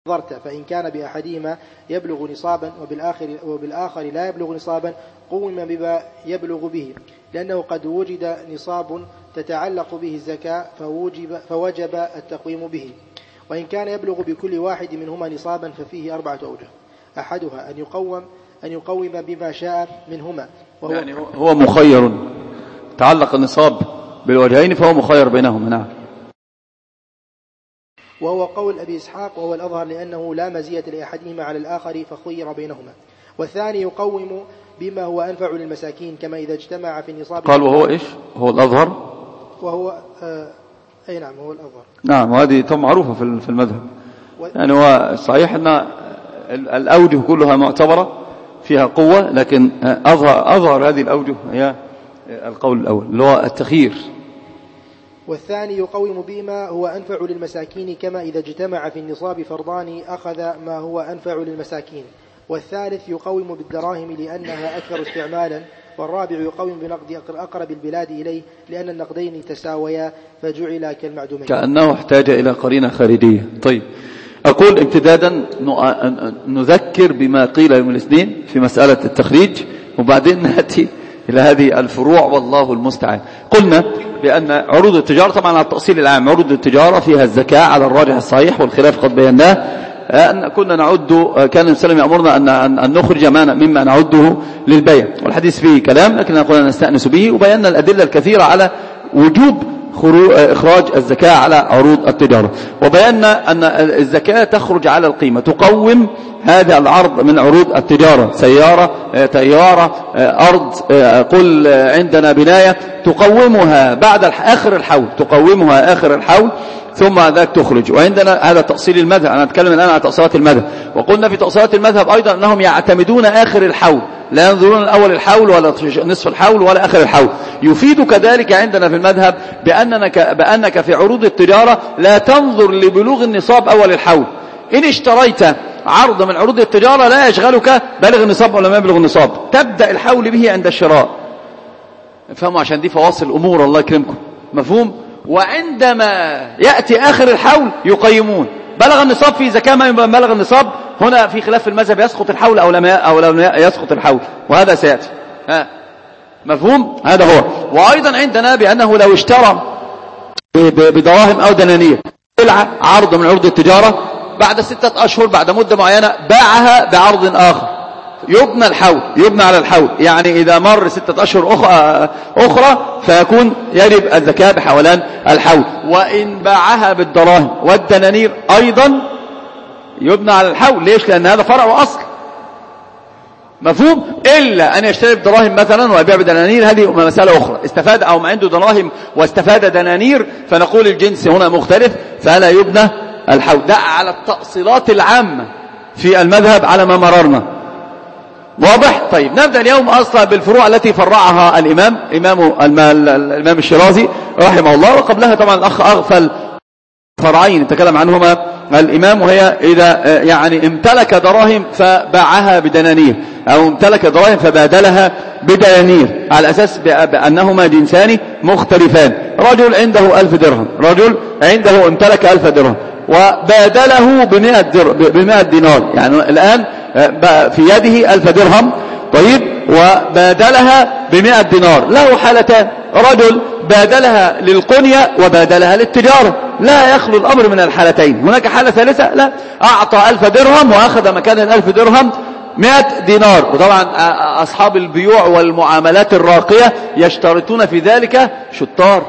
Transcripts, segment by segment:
نظرت، فإن كان بأحدهما يبلغ نصابا وبالآخر لا يبلغ نصابا قوم بما يبلغ به، لأنه قد وجد نصاب تتعلق به الزكاة فوجب التقويم به. وإن كان يبلغ بكل واحد منهما نصابا ففيه 4 أوجه. أحدها أن يقوم بما شاء منهما، وهو يعني هو مخير، تعلق النصاب بالوجهين فهو مخير بينهما. نعم. وهو قول أبي إسحاق وهو الأظهر، لأنه لا مزية لأحدهما على الآخر فخير بينهما. والثاني يقوم بما هو أنفع للمساكين، كما إذا اجتمع في النصاب. قال وهو إيش؟ هو الأظهر، وهو أي نعم هو الأظهر. نعم، وهذه طبعا معروفة في المذهب. يعني هو صحيح أن الأوجه كلها معتبرة فيها قوة، لكن أظهر هذه الأوجه هي القول الأول اللي هو التخيير. والثاني يقوم بما هو أنفع للمساكين، كما إذا اجتمع في النصاب فرضان أخذ ما هو أنفع للمساكين. والثالث يقوم بالدراهم لأنها أكثر استعمالا. والرابع يقوم بنقد أقرب البلاد إليه، لأن النقدين تساويا فجعل كالمعدومين، كأنه احتاج إلى قرينة خارجية. طيب، أقول امتدادا نذكر بما قيل يوم الاثنين في مسألة التخريج، وبعدين نأتي إلى هذه الفروع والله المستعان. قلنا بأن عروض التجارة طبعا على التأصيل العام، عروض التجارة فيها الزكاة على الراجح الصحيح، والخلاف قد بيناه. أن كنا نعد، كان النبي صلى الله عليه وسلم يأمرنا أن نخرج مما نعده للبيع، والحديث فيه كلام لكن قلنا نستأنس به، وبينا الأدلة الكثيرة على وجوب إخراج الزكاة على عروض التجارة. وبينا أن الزكاة تخرج على القيمة، تقوم هذا العرض من عروض التجارة، سيارة، طيارة، أرض، قل عندنا بناية، تقومها بعد آخر الحول، تقومها آخر الحول ثم ذاك تخرج. وعندنا هذا تأصيل المذهب، أنا أتكلم الآن عن تأصيلات المذهب. وقلنا في تأصيلات المذهب أيضا أنهم يعتمدون آخر الحول، لا ينظرون الأول الحول ولا نصف الحول ولا آخر الحول. يفيد كذلك عندنا في المذهب بأنك في عروض التجارة لا تنظر لبلوغ النصاب أول الحول. إن اشتريت عرض من عروض التجارة لا يشغلك بلغ النصاب ولا ما يبلغ النصاب، تبدأ الحول به عند الشراء. فهموا؟ عشان دي فواصل الأمور، الله يكرمكم. مفهوم؟ وعندما يأتي آخر الحول يقيمون بلغ النصاب في زكاة ما بلغ النصاب. هنا في خلاف في المذهب، يسقط الحول أو لا يسقط الحول، وهذا سيأتي. مفهوم؟ هذا هو. وأيضا عندنا بأنه لو اشترى بدراهم أو دنانير عرض من عروض التجارة، بعد 6 أشهر بعد مدة معينة باعها بعرض آخر، يبنى الحول، يبنى على الحول. يعني إذا مر 6 أشهر أخرى فيكون يجب الزكاة بحولان الحول. وإن باعها بالدراهم والدنانير أيضا يبنى على الحول. ليش؟ لأن هذا فرع وأصل. مفهوم؟ إلا أن يشتري بدراهم مثلا ويبيع بدنانير، هذه مسألة أخرى. استفاد أو ما عنده دراهم واستفاد دنانير، فنقول الجنس هنا مختلف فلا يبنى الحول. ده على التأصيلات العامة في المذهب على ما مررنا. واضح؟ طيب، نبدأ اليوم أصلا بالفروع التي فرعها الإمام الشيرازي رحمه الله. وقبلها طبعا الأخ أغفل فرعين يتكلم عنهما الإمام، وهي إذا يعني امتلك دراهم فباعها بدنانير، أو امتلك دراهم فبادلها بدنانير، على أساس بأنهما جنسان مختلفان. رجل عنده 1000 درهم، رجل عنده امتلك 1000 درهم وبادله ب100 دينار. يعني الآن في يده 1000 درهم، طيب، وبادلها ب100 دينار. له حالتان: رجل بادلها للقنية وبادلها للتجارة، لا يخلو الأمر من الحالتين. هناك حالة ثالثة، لا، أعطى 1000 درهم وأخذ مكان 1000 درهم 100 دينار. وطبعا أصحاب البيوع والمعاملات الراقية يشترطون في ذلك شطار،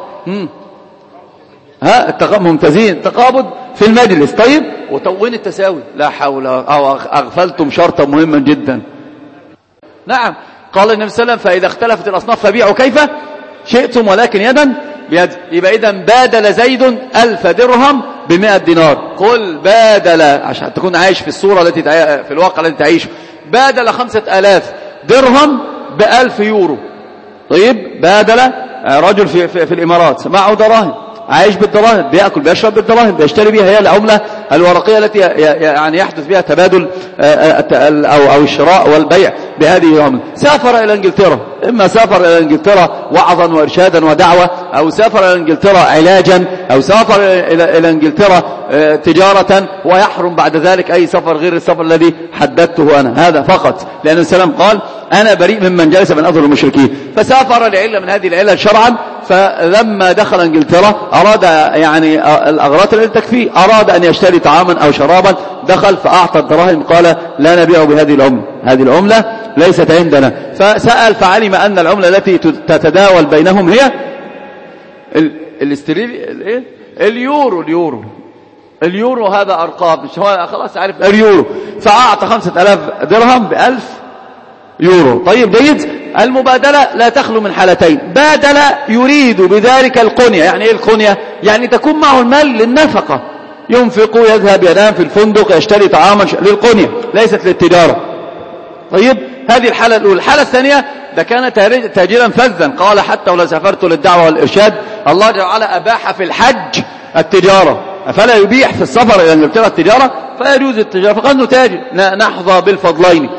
ممتازين، تقابض في المجلس. طيب، وتوين التساوي، لا حول، أو أغفلتم شرطا مهما جدا. نعم، قال النبي صلى الله عليه وسلم: فإذا اختلفت الأصناف فبيعوا كيف شئتم ولكن يدا بيد. يبقى إذا بادل زيد 1000 درهم ب100 دينار. قل بادل، عشان تكون عايش في الصورة التي في الواقع التي تعيشه، بادل 5000 درهم ب1000 يورو. طيب، بادل رجل في الإمارات معه دراهم عايش بالدراهم، بيأكل بيشرب بالدراهم، بيشتري بها، هي العملة الورقية التي يعني يحدث بها تبادل أو الشراء والبيع بهذه العملة. سافر إلى إنجلترا، إما سافر إلى إنجلترا وعظا وإرشادا ودعوة، أو سافر إلى إنجلترا علاجا، أو سافر إلى إنجلترا تجارة، ويحرم بعد ذلك أي سفر غير السفر الذي حددته أنا، هذا فقط، لأن السلام قال أنا بريء ممن جلس من أفضل المشركين. فسافر لعلة من هذه العلل شرعا، فلما دخل إنجلترا أراد يعني الأغراض التي تكفيه، أراد أن يشتري طعاما أو شرابا، دخل فأعطى الدراهم، قال لا نبيع بهذه العملة، هذه العملة ليست عندنا. فسأل فعلم أن العملة التي تتداول بينهم هي اليورو، هذا أرقام مش هو، خلاص عارف اليورو. فأعطى 5000 درهم ب1000 يورو. طيب جيد. المبادلة لا تخلو من حالتين: بادل يريد بذلك القنية. يعني ايه القنية؟ يعني تكون معه المال للنفقة، ينفق، يذهب ينام في الفندق، يشتري طعاما للقنية، ليست للتجارة. طيب هذه الحالة الأولى. الحالة الثانية: ده كان تاجرا فذا، قال حتى ولو سافرت للدعوة والإرشاد، الله جل وعلا أباح في الحج التجارة، فلا يبيح في السفر إلى إنجلترا التجارة، فيجوز التجارة، فقال له تاجر نحظى بالفضلين.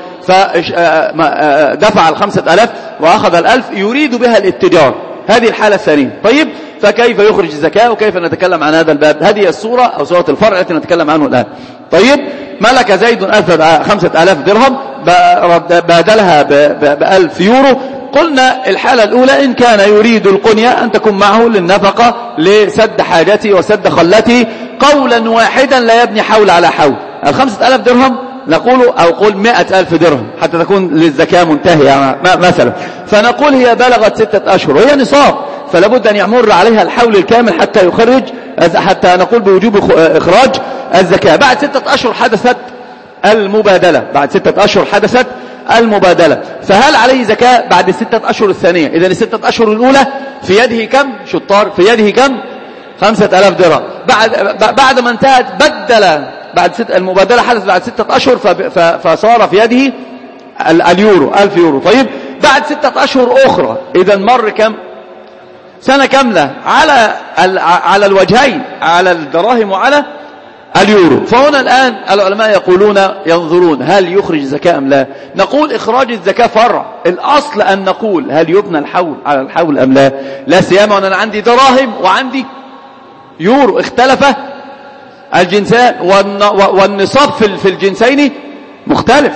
فدفع 5000 وأخذ 1000 يريد بها الاتجار. هذه الحالة الثانية. طيب فكيف يخرج الزكاة وكيف نتكلم عن هذا الباب؟ هذه الصورة أو صورة الفرع التي نتكلم عنه الآن. طيب ملك زيد 5000 درهم، بادلها ب1000 يورو. قلنا الحالة الأولى إن كان يريد القنية أن تكون معه للنفقة لسد حاجته وسد خلته، قولا واحدا لا يبني حول على حول. 5000 درهم نقول، أو قول 100,000 درهم حتى تكون للزكاة منتهية مثلا، فنقول هي بلغت 6 أشهر وهي نصاب، فلا بد أن يمر عليها الحول الكامل حتى يخرج، حتى نقول بوجوب إخراج الزكاة. بعد 6 أشهر حدثت المبادلة، بعد 6 أشهر حدثت المبادلة، فهل عليه زكاة بعد 6 أشهر الثانية؟ إذن 6 أشهر الأولى في يده كم شطار؟ في يده كم؟ 5000 درهم. بعد ما انتهت بدل، بعد المبادلة حدث بعد 6 أشهر، فصار في يده اليورو 1000 يورو. طيب بعد 6 أشهر أخرى، إذن مر كم؟ سنة كاملة على الوجهين، على الدراهم وعلى اليورو. فهنا الآن العلماء يقولون ينظرون هل يخرج زكاة أم لا. نقول إخراج الزكاة فرع، الأصل أن نقول هل يبنى الحول على الحول أم لا. لا سيما وأنا عندي دراهم وعندي يورو، اختلف الجنسان، والنصاب في الجنسين مختلف.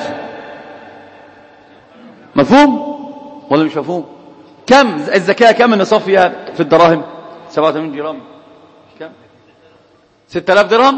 مفهوم ولا مش مفهوم؟ كم الزكاة، كم النصاب فيها في الدراهم؟ 87 جرام. كم؟ 6000 درهم،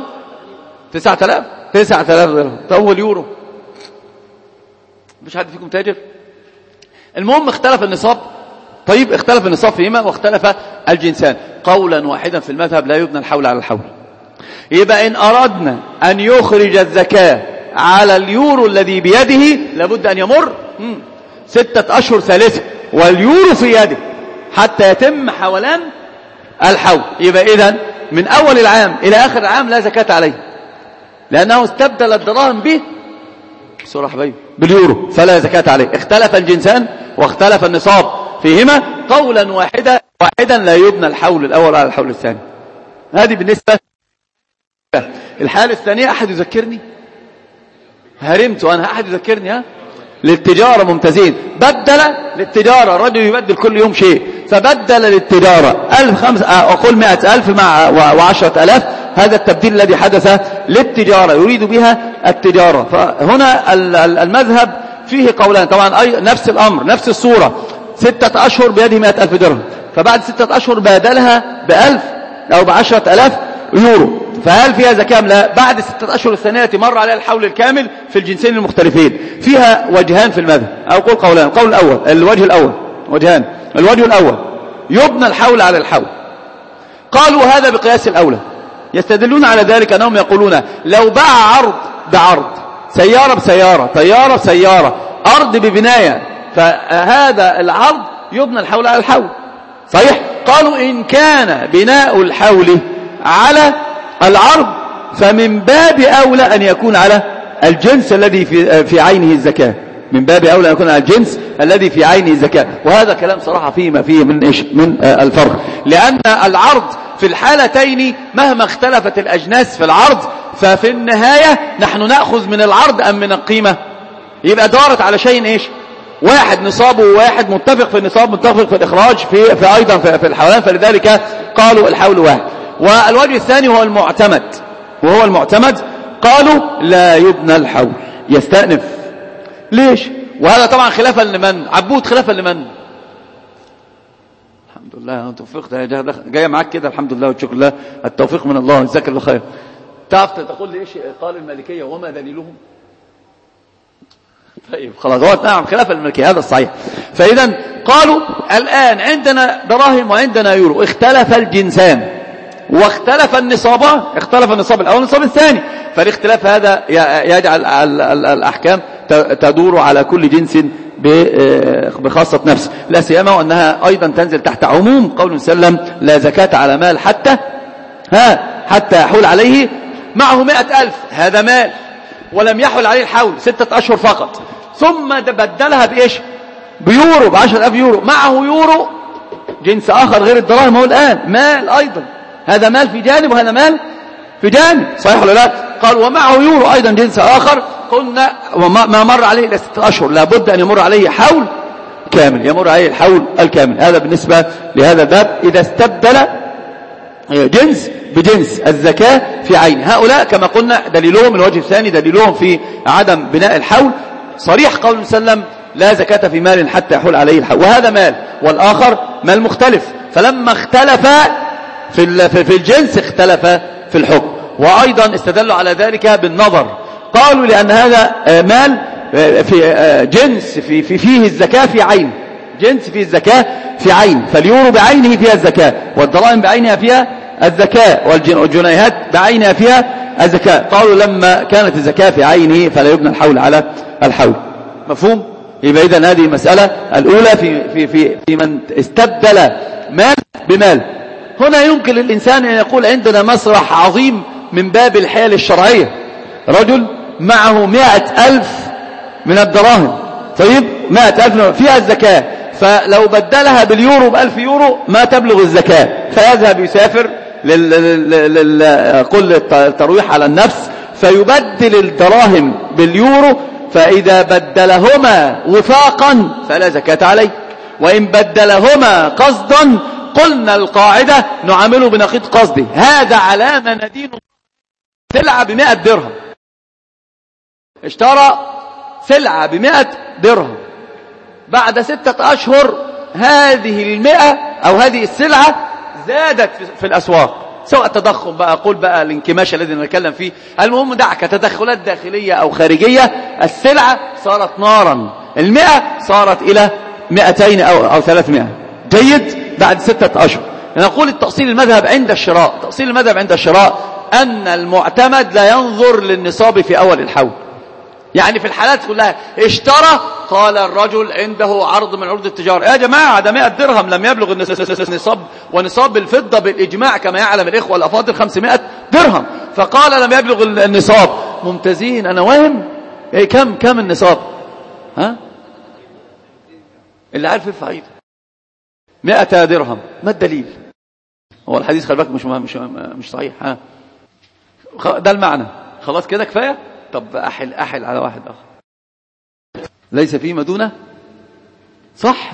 9000 درهم. طب اليورو مش حد فيكم تاجر؟ المهم اختلف النصاب. طيب اختلف النصاب فيهما واختلف الجنسان، قولا واحدا في المذهب لا يبنى الحول على الحول. يبقى إن أردنا أن يخرج الزكاة على اليورو الذي بيده لابد أن يمر 6 أشهر ثالثة واليورو في يده حتى يتم حولان الحول. يبقى إذن من أول العام إلى آخر العام لا زكاة عليه، لأنه استبدل الدراهم به بسرعة حبيبي باليورو، فلا زكاة عليه. اختلف الجنسان واختلف النصاب فيهما، قولا واحدا لا يبنى الحول الأول على الحول الثاني. هذه بالنسبة. الحالة الثانية، أحد يذكرني؟ هرمت أنا، أحد يذكرني؟ ها للتجارة. ممتازين. بدل للتجارة، رجل يبدل كل يوم شيء، فبدل للتجارة 1000 أقول 100,000 مع 10,000. هذا التبديل الذي حدث للتجارة يريد بها التجارة. فهنا المذهب فيه قولان طبعا، أي نفس الأمر نفس الصورة. 6 أشهر بيده 100,000 درهم، فبعد 6 أشهر بادلها ب1000 أو ب10,000 يورو، فهل فيها زكاة؟ لا. بعد 6 أشهر الثانية مر عليها الحول الكامل في الجنسين المختلفين. فيها وجهان في المذهب، أو قول قولان. القول الأول، الوجه الأول وجهان. الوجه الأول يبنى الحول على الحول. قالوا هذا بقياس الأولى، يستدلون على ذلك أنهم يقولون لو باع عرض بعرض، سيارة بسيارة، طيارة بسيارة، أرض ببناية، فهذا العرض يبنى الحول على الحول. صحيح؟ قالوا إن كان بناء الحول على العرض فمن باب أولى أن يكون على الجنس الذي في عينه الزكاة، من باب أولى أن يكون على الجنس الذي في عينه الزكاة. وهذا كلام صراحة فيه ما فيه من الفرق، لأن العرض في الحالتين مهما اختلفت الأجناس في العرض ففي النهاية نحن نأخذ من العرض أم من القيمة؟ يبقى دارت على شيء إيش؟ واحد نصابه وواحد متفق في النصاب متفق في الإخراج في أيضا في الحولان، فلذلك قالوا الحول واحد. والوجه الثاني هو المعتمد، وهو المعتمد قالوا لا يبنى الحول، يستأنف. ليش؟ وهذا طبعا خلافا لمن؟ عبود خلافا لمن؟ الحمد لله توفيق جايه معاك كده، الحمد لله والشكر لله، التوفيق من الله، جزاك الله خير. تعرف تقول لي ايش قال المالكيه وما دليلهم؟ طيب خلاص، هو نعم خلاف المالكيه، هذا الصحيح. فاذا قالوا الان عندنا دراهم وعندنا يورو، اختلف الجنسان واختلف النصابان، اختلف النصاب الاول والنصاب الثاني، فالاختلاف هذا يجعل الاحكام تدور على كل جنس بخاصة نفسه، لا سيما وأنها أيضا تنزل تحت عموم قول سلم لا زكاة على مال حتى يحول عليه معه 100,000، هذا مال ولم يحول عليه الحول 6 أشهر فقط، ثم بدلها بإيش؟ بيورو، ب10,000 يورو، معه يورو جنس آخر غير الدراهم، هو الآن مال أيضا، هذا مال في جانب وهذا مال في جانب، صحيح ولا لا؟ قال ومعه يورو أيضا جنس آخر، قلنا ما مر عليه إلا 6 أشهر، لابد أن يمر عليه حول كامل، يمر عليه الحول الكامل. هذا بالنسبة لهذا الباب إذا استبدل جنس بجنس الزكاة في عين. هؤلاء كما قلنا دليلهم الوجه الثاني، دليلهم في عدم بناء الحول صريح قول سلم لا زكاة في مال حتى يحول عليه الحول، وهذا مال والآخر مال مختلف، فلما اختلف في الجنس اختلف في الحكم. وأيضا استدلوا على ذلك بالنظر، قالوا لأن هذا مال في جنس فيه الزكاة في عين، جنس فيه الزكاة في عين، فاليورو بعينه فيها الزكاة، والدراهم بعينها فيها الزكاة، والجنيهات بعينها فيها الزكاة. قالوا لما كانت الزكاة في عينه فلا يبنى الحول على الحول. مفهوم؟ يبقى إذن هذه المسألة الأولى في من استبدل مال بمال. هنا يمكن للإنسان أن يقول عندنا مسرح عظيم من باب الحيل الشرعية، رجل معه 100,000 من الدراهم، طيب 100,000 فيها الزكاة، فلو بدلها باليورو ب1000 يورو ما تبلغ الزكاة، فيذهب يسافر قل الترويح على النفس، فيبدل الدراهم باليورو، فإذا بدلهما وفاقا فلا زكاة عليه، وإن بدلهما قصدا قلنا القاعدة نعامله بنقيض قصده، هذا علامة ندين. سلعة ب100 درهم، اشترى سلعة ب100 درهم، بعد 6 أشهر هذه 100 أو هذه السلعة زادت في الأسواق، سواء تضخم بقى، قول بقى الانكماش الذي نتكلم فيه، المهم دعك تدخلات داخلية أو خارجية، السلعة صارت نارا، 100 صارت إلى 200 أو 300. جيد. بعد 6 أشهر نقول التأصيل المذهب عند الشراء، تأصيل المذهب عند الشراء أن المعتمد لا ينظر للنصاب في أول الحول، يعني في الحالات كلها اشترى، قال الرجل عنده عرض من عروض التجارة، يا جماعة ده 100 درهم لم يبلغ النصاب، ونصاب الفضة بالإجماع كما يعلم الإخوة الأفاضل 500 درهم، فقال لم يبلغ النصاب. ممتازين، أنا واهم إيه كم النصاب؟ ها اللي عارف يرفع ايده. 100 درهم، ما الدليل؟ هو الحديث خلي بالك مش صحيح. ها ده المعنى، خلاص كده كفايه. طب احل على واحد اخر، ليس فيه مدونه. صح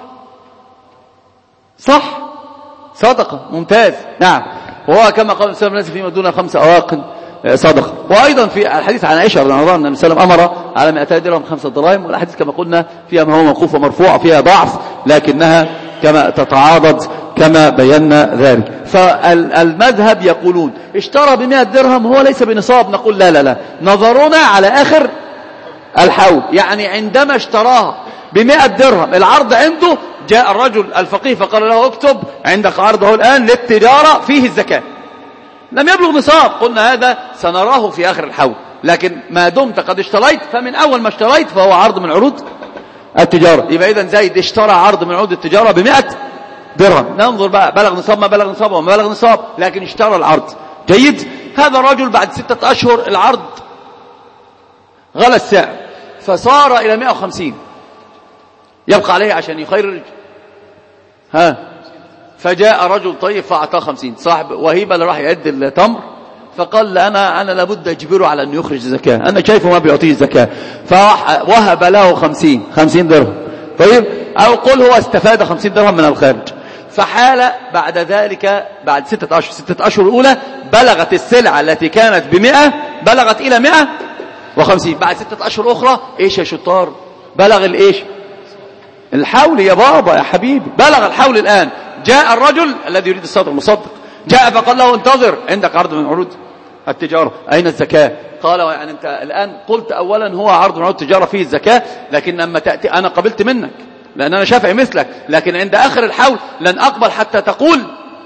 صدقه، ممتاز. نعم، وهو كما قال النبي ليس فيه مدونه 5 أواق صدقه. وايضا في الحديث عن عائشه رضي الله عنها ان النبي صلى الله عليه وسلم امر على 200 درهم 5 دراهم، والاحاديث كما قلنا فيها ما هو موقوف ومرفوع، فيها ضعف لكنها كما تتعاضد كما بينا ذلك. فالمذهب يقولون اشترى ب100 درهم هو ليس بنصاب، نقول لا، نظرنا على آخر الحول، يعني عندما اشتراها ب100 درهم العرض عنده، جاء الرجل الفقيه فقال له اكتب عندك عرضه الآن للتجارة فيه الزكاة، لم يبلغ نصاب، قلنا هذا سنراه في آخر الحول، لكن ما دمت قد اشتريت فمن أول ما اشتريت فهو عرض من عروض التجارة. يبقى إذن زيد اشترى عرض من عروض التجارة ب100 درهم، ننظر بقى بلغ نصاب ما بلغ نصاب وما بلغ نصاب، لكن اشترى العرض. جيد. هذا الرجل بعد 6 أشهر العرض غلى السعر فصار إلى 150، يبقى عليه عشان يخير فجاء رجل طيب فأعطاه 50. صاحب وهيبة اللي راح يعد التمر فقال أنا لابد أجبره على أن يخرج زكاة، أنا شايفه ما بيعطيه زكاة، فوهب له 50 درهم. طيب أو قل هو استفاد 50 درهم من الخارج. فحال بعد ذلك بعد 6 أشهر، 6 أشهر الأولى بلغت السلعة التي كانت ب100 بلغت إلى 150. بعد 6 أشهر أخرى إيش يا شطار؟ بلغ الإيش؟ الحول يا بابا يا حبيبي، بلغ الحول الآن. جاء الرجل الذي يريد الصدق المصدق، جاء فقال له انتظر، عندك عرض من عروض التجارة، أين الزكاة؟ قال يعني أنت الآن قلت أولا هو عرض من عروض التجارة فيه الزكاة، لكن لما تأتي أنا قبلت منك لأن أنا شافعي مثلك، لكن عند آخر الحول لن أقبل حتى تقول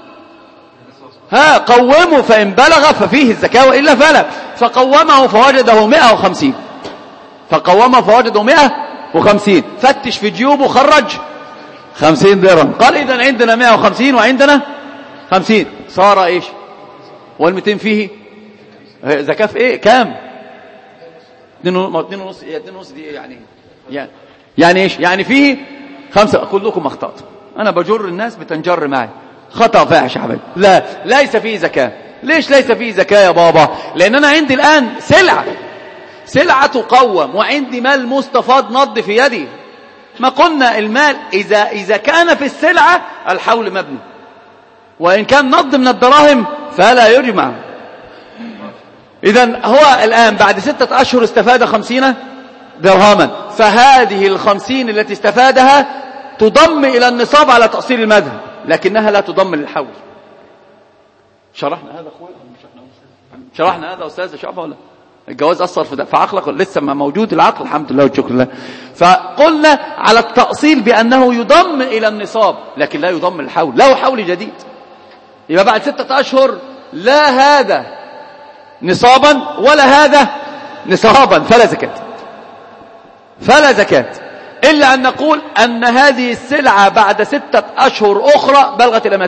قوموا فإن بلغ ففيه الزكاة وإلا فلا. فقومه فوجده 150، فقومه فوجده 150. فتش في جيوبه خرج 50 درهم. قال إذن عندنا 150 وعندنا 50، صار إيش؟ وال200 فيه زكاة في إيه؟ كام؟ 2.5 دي يعني إيش؟ يعني فيه 5. كلكم أخطأتم، أنا بجر الناس بتنجر معي، خطأ فاحش يا حبيبي. لا، ليس فيه زكاة. ليش ليس فيه زكاة يا بابا؟ لأن أنا عندي الآن سلعة تقوم، وعندي مال مستفاض نض في يدي. ما قلنا المال إذا كان في السلعة الحول مبني، وإن كان نض من الدراهم فلا يجمع. إذن هو الآن بعد 6 أشهر استفاد 50 درهما، فهذه 50 التي استفادها تضم إلى النصاب على تأصيل المذهب، لكنها لا تضم للحول. شرحنا هذا أخوان؟ شرحنا هذا أستاذ شعبة ولا؟ الجواز أثر في عقلك لسه ما موجود العقل؟ الحمد لله والشكر لله. فقلنا على التأصيل بأنه يضم إلى النصاب لكن لا يضم للحول، له حول جديد. يبقى بعد 6 أشهر لا هذا نصابا ولا هذا نصابا، فلا زكاة، إلا أن نقول أن هذه السلعة بعد 6 أشهر أخرى بلغت إلى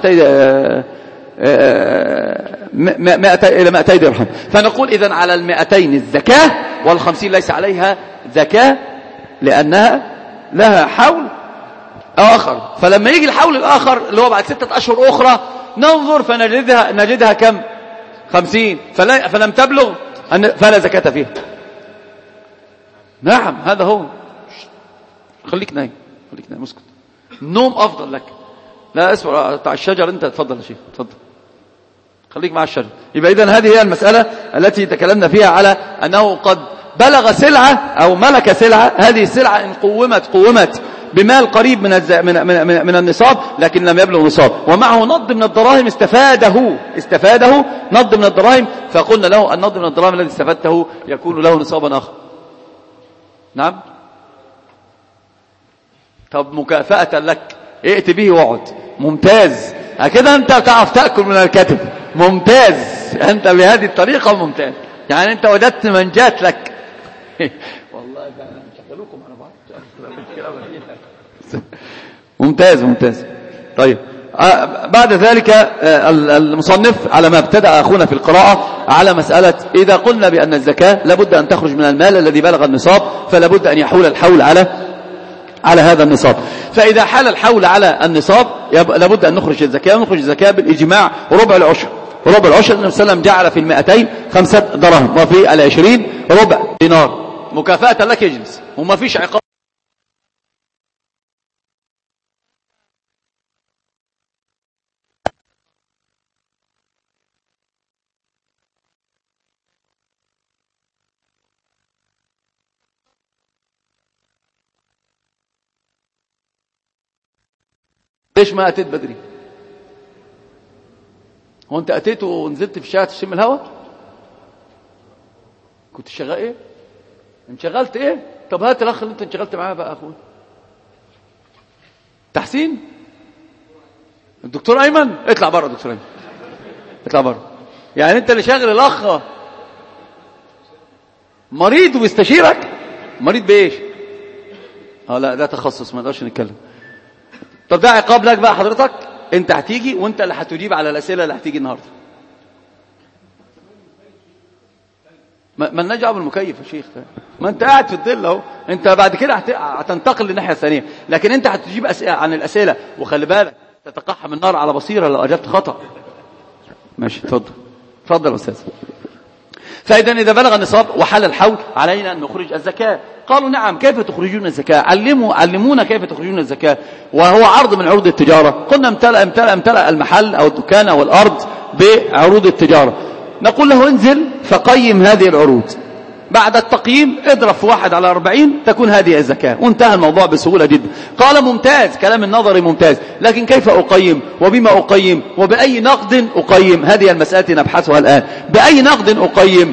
200 درهم، فنقول إذن على 200 الزكاة، وال50 ليس عليها زكاة لأنها لها حول آخر. فلما يجي الحول الآخر اللي هو بعد 6 أشهر أخرى ننظر فنجدها كم؟ 50، فلم تبلغ فلا زكاة فيها. نعم هذا هو. خليك نايم اسكت، النوم أفضل لك. لا اسمع بتاع الشجر، أنت تفضل يا شيخ، تفضل خليك مع الشجر. يبقى إذن هذه هي المسألة التي تكلمنا فيها على أنه قد بلغ سلعة أو ملك سلعة، هذه السلعة إن قومت بمال قريب من النصاب لكن لم يبلغ نصاب، ومعه نض من الدراهم استفاده نض من الدراهم، فقلنا له النض من الدراهم الذي استفدته يكون له نصابا آخر. نعم. طب مكافأة لك ائت به واقعد. ممتاز، هكذا أنت تعرف تأكل من الكتف. ممتاز، أنت بهذه الطريقة ممتاز، يعني أنت وجدت من جات لك. والله أنا شغلوكم على بعض. ممتاز. طيب بعد ذلك المصنف على ما ابتدأ أخونا في القراءة على مسألة إذا قلنا بأن الزكاة لابد أن تخرج من المال الذي بلغ النصاب، فلابد أن يحول الحول على هذا النصاب. فإذا حال الحول على النصاب لابد أن نخرج الزكاة بالإجماع ربع العشر. النبي صلى الله عليه وسلم جعل في 200 5 دراهم، وفي 20 ربع دينار. مكافأة لك يجلس وما فيش عقاب. ليش ما أتيت بدري؟ هو أنت أتيت ونزلت في الشارع تشم الهواء؟ كنت شغال إيه؟ انشغلت إيه؟ طب هات الأخ اللي أنت انشغلت معاه بقى أخوي. تحسين؟ الدكتور أيمن؟ اطلع بره دكتور أيمن، اطلع بره. يعني أنت اللي شاغل الأخ مريض وبيستشيرك؟ مريض بإيش؟ لا ده تخصص ما نقدرش نتكلم. طب ده عقاب لك بقى حضرتك، انت هتيجي وانت اللي هتجيب على الاسئله اللي هتيجي النهارده. ما لناش دعوه بالمكيف يا شيخ، ما انت قاعد في الظل اهو، انت بعد كده هتنتقل للناحيه الثانيه، لكن انت هتجيب اسئله عن الاسئله. وخلي بالك تتقحم النار على بصيرة لو أجبت خطأ. ماشي، تفضل أستاذ. فإذا إذا بلغ النصاب وحل الحول علينا أن نخرج الزكاة. قالوا نعم، كيف تخرجون الزكاة؟ علمونا كيف تخرجون الزكاة وهو عرض من عروض التجارة. قلنا امتلأ المحل أو الدكان أو الأرض بعروض التجارة. نقول له انزل فقيم هذه العروض، بعد التقييم اضرب في 1/40 تكون هذه الزكاة، وانتهى الموضوع بسهولة جدا. قال ممتاز، كلام النظري ممتاز، لكن كيف أقيم وبما أقيم وبأي نقد أقيم؟ هذه المسألة نبحثها الآن. بأي نقد أقيم؟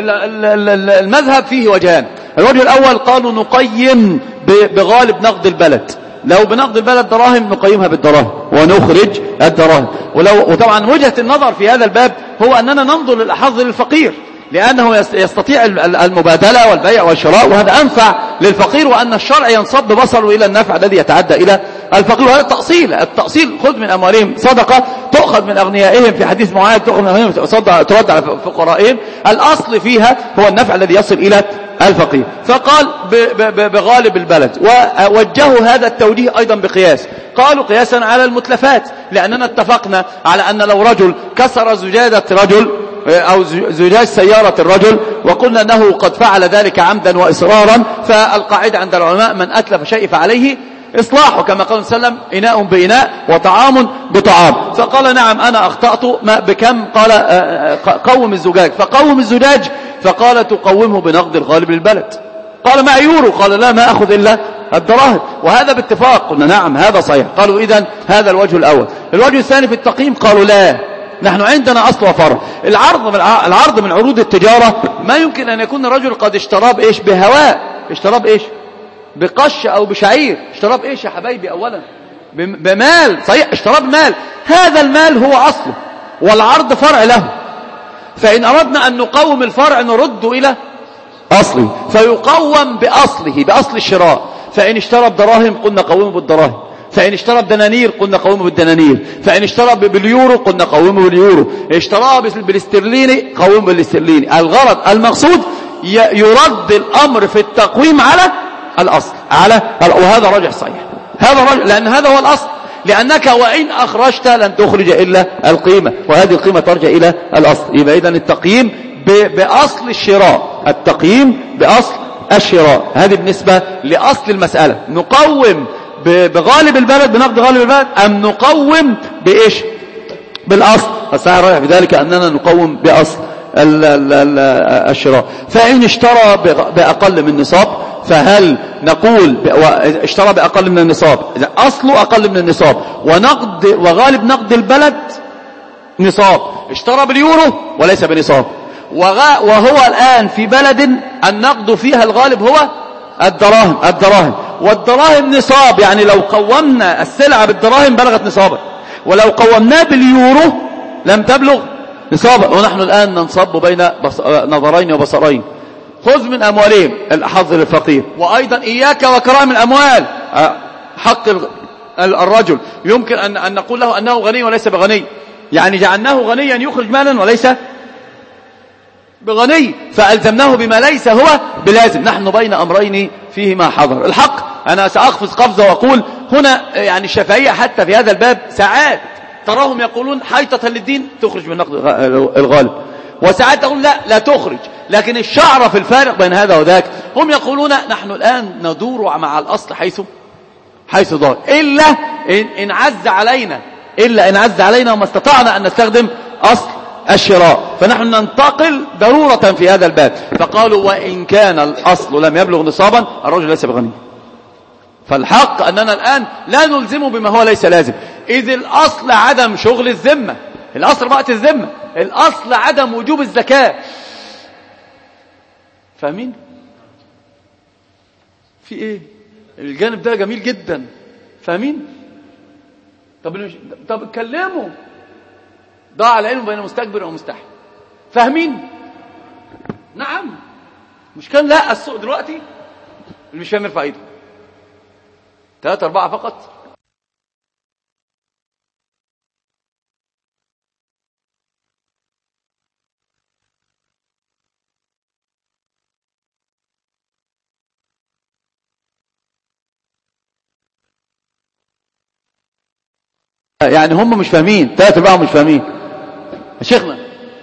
المذهب فيه وجهان. الوجه الأول قالوا نقيم بغالب نقد البلد، لو بنقد البلد دراهم نقيمها بالدراهم ونخرج الدراهم. وطبعا وجهة النظر في هذا الباب هو أننا ننظر للأحظ للفقير، لأنه يستطيع المبادلة والبيع والشراء، وهذا أنفع للفقير، وأن الشرع ينصب بصره إلى النفع الذي يتعدى إلى الفقير. وهذا التأصيل خذ من أموالهم صدقة تؤخذ من أغنيائهم، في حديث معاذ تؤخذ من أغنيائهم ترد على فقرائهم. الأصل فيها هو النفع الذي يصل إلى الفقير. فقال بغالب البلد، ووجهوا هذا التوجيه أيضا بقياس. قالوا قياسا على المتلفات، لأننا اتفقنا على أن لو رجل كسر زجاجة رجل أو زجاج سيارة الرجل وقلنا أنه قد فعل ذلك عمدا وإصرارا، فالقاعدة عند العلماء من أتلف شيء فعليه إصلاح، وكما قال صلى الله عليه وسلم إناء بإناء وطعام بطعام. فقال نعم أنا أخطأت، ما بكم؟ قال قوم الزجاج، فقوم الزجاج، فقال تقومه بنقد الغالب للبلد. قال ما يورو؟ قال لا، ما أخذ إلا الدراهم، وهذا باتفاق. قلنا نعم هذا صحيح. قالوا إذن هذا الوجه الأول. الوجه الثاني في التقييم قالوا لا، نحن عندنا أصل وفرع. العرض من عروض التجارة ما يمكن أن يكون الرجل قد اشتراه بإيش؟ بهواء، اشتراه بإيش؟ بقش أو بشعير. اشتراه بإيش يا حبايبي؟ أولا بمال، صحيح اشتراه بمال، هذا المال هو أصله والعرض فرع له. فإن أردنا أن نقوم الفرع نرد إلى أصله، فيقوم بأصله، بأصل الشراء. فإن اشترى بدراهم قلنا قومه بالدراهم، فإن اشترى بدنانير قلنا قومه بالدنانير، فإن اشترى باليورو قلنا قومه باليورو، اشترى بالاسترليني قومه بالاسترليني. الغرض المقصود يرد الأمر في التقويم على الأصل، وهذا راجع صحيح، هذا راجع، لأن هذا هو الأصل. لأنك وإن أخرجت لن تخرج إلا القيمة، وهذه القيمة ترجع إلى الأصل. يبقى إذن التقييم بأصل الشراء، التقييم بأصل الشراء. هذه بالنسبة لأصل المسألة. نقوم بغالب البلد، بنقد غالب البلد، أم نقوم بإيش؟ بالأصل. الصحيح رايح بذلك أننا نقوم بأصل الشراء. فإن اشترى بأقل من نصاب، فهل نقول اشترى بأقل من النصاب، إذا أصله أقل من النصاب، وغالب نقد البلد نصاب، اشترى باليورو وليس بنصاب، وهو الآن في بلد النقد فيها الغالب هو الدراهم، والدراهم نصاب، يعني لو قومنا السلعة بالدراهم بلغت نصابا، ولو قومناه باليورو لم تبلغ نصابا. ونحن الآن ننصب بين نظرين وبصرين. خذ من أموالهم الحظ للفقير، وأيضا إياك وكرائم الأموال، حق الرجل. يمكن أن نقول له أنه غني وليس بغني، يعني جعلناه غنيا يخرج مالا وليس بغني، فألزمناه بما ليس هو بلازم. نحن بين أمرين فيهما حظر. الحق أنا سأقفز قفزة وأقول هنا، يعني الشافعية حتى في هذا الباب ساعات تراهم يقولون حيطة للدين تخرج من نقد الغالب، وساعات تقول لا تخرج. لكن الشعر في الفارق بين هذا وذاك. هم يقولون نحن الآن ندور مع الأصل حيث دار، إلا إن عز علينا وما استطعنا أن نستخدم أصل الشراء، فنحن ننتقل ضرورة في هذا الباب. فقالوا وإن كان الأصل لم يبلغ نصابا الرجل ليس بغني. فالحق أننا الآن لا نلزمه بما هو ليس لازم، إذ الأصل عدم شغل الذمة، الأصل بقت الذمة، الأصل عدم وجوب الزكاة. فاهمين؟ في إيه؟ الجانب ده جميل جدا. فاهمين؟ طب اتكلموا. ضاع العلم بين مستكبر ومستحي. فاهمين؟ نعم. مش كان لا السوق دلوقتي اللي مش فاهم يرفع ايده 3 4 فقط. يعني هم مش فاهمين، 3/4 مش فاهمين يا شيخنا.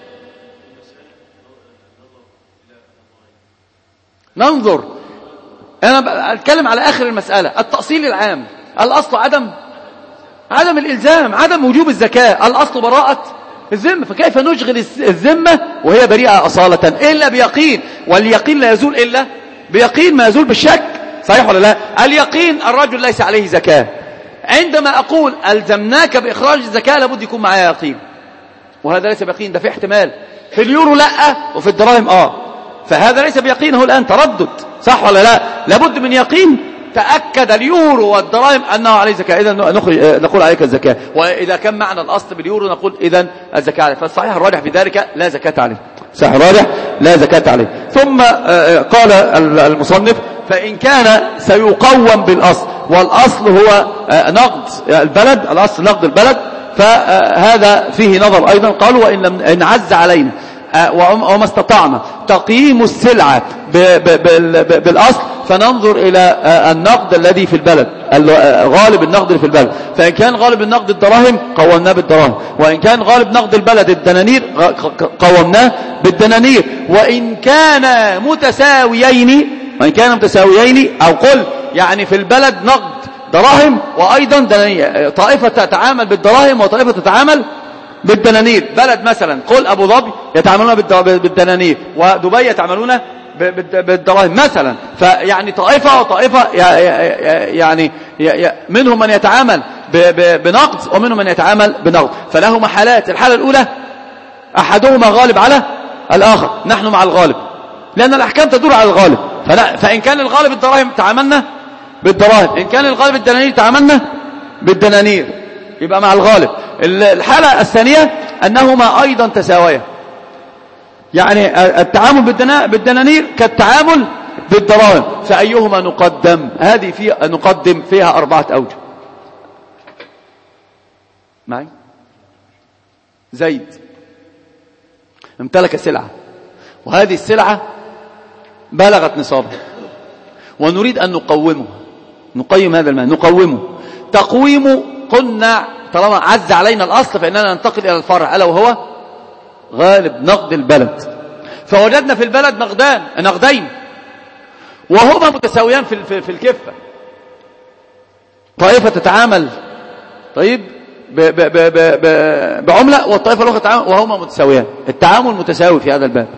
ننظر، أنا أتكلم على آخر المسألة، التأصيل العام. الأصل عدم الإلزام، عدم وجوب الزكاة. الأصل براءة الذمة، فكيف نشغل الذمة وهي بريئة أصالة إلا بيقين، واليقين لا يزول إلا بيقين، ما يزول بالشك. صحيح ولا لا؟ اليقين الرجل ليس عليه زكاة. عندما أقول ألزمناك بإخراج الزكاة لابد يكون معايا يقين، وهذا ليس بيقين، ده في احتمال. في اليورو لا، وفي الدراهم فهذا ليس بيقين، هو الآن تردد. صح ولا لا؟ لابد من يقين. تأكد اليورو والدراهم أنه عليه زكاة، إذا نقول عليك الزكاة. وإذا كان معنى الأصل باليورو نقول إذا الزكاة عليه. فالصحيح الراجح في ذلك لا زكاة عليه، صحيح الراجح لا زكاة عليه. ثم قال المصنف فإن كان سيقوم بالأصل، والأصل هو نقد البلد، الأصل نقد البلد، فهذا فيه نظر أيضا. قالوا إن عز علينا وما استطعنا تقييم السلعة بالأصل فننظر إلى النقد الذي في البلد، غالب النقد اللي في البلد. فإن كان غالب النقد الدراهم قومناه بالدراهم، وإن كان غالب نقد البلد الدنانير قومناه بالدنانير. وإن كان متساويين أو قل يعني في البلد نقد دراهم وأيضا دنانير، طائفة تتعامل بالدراهم وطائفة تتعامل بالدنانير. بلد مثلا قل أبو ظبي يتعاملون بالدنانير، ودبي يتعاملون بالدراهم مثلا. فيعني طائفة وطائفة، يعني منهم من يتعامل بنقد ومنهم من يتعامل بنقد، فله حالات. الحالة الأولى أحدهما غالب على الآخر، نحن مع الغالب لأن الأحكام تدور على الغالب. فإن كان الغالب الدراهم تعاملنا بالدراهم، إن كان الغالب الدنانير تعاملنا بالدنانير، يبقى مع الغالب. الحالة الثانية أنهما أيضا تساويا، يعني التعامل بالدنانير كالتعامل بالدراهم، فأيهما نقدم؟ هذه نقدم فيها 4 أوجه. معي؟ زيد امتلك سلعة، وهذه السلعة بلغت نصابها، ونريد أن نقيم هذا المال، نقومه. تقويم قلنا طالما عز علينا الأصل فإننا ننتقل إلى الفرع، ألا وهو غالب نقد البلد. فوجدنا في البلد نقدين وهما متساويان في الكفة. طائفة تتعامل بعملة، والطائفة الأخرى تتعامل وهما متساويان، التعامل متساوي في هذا الباب.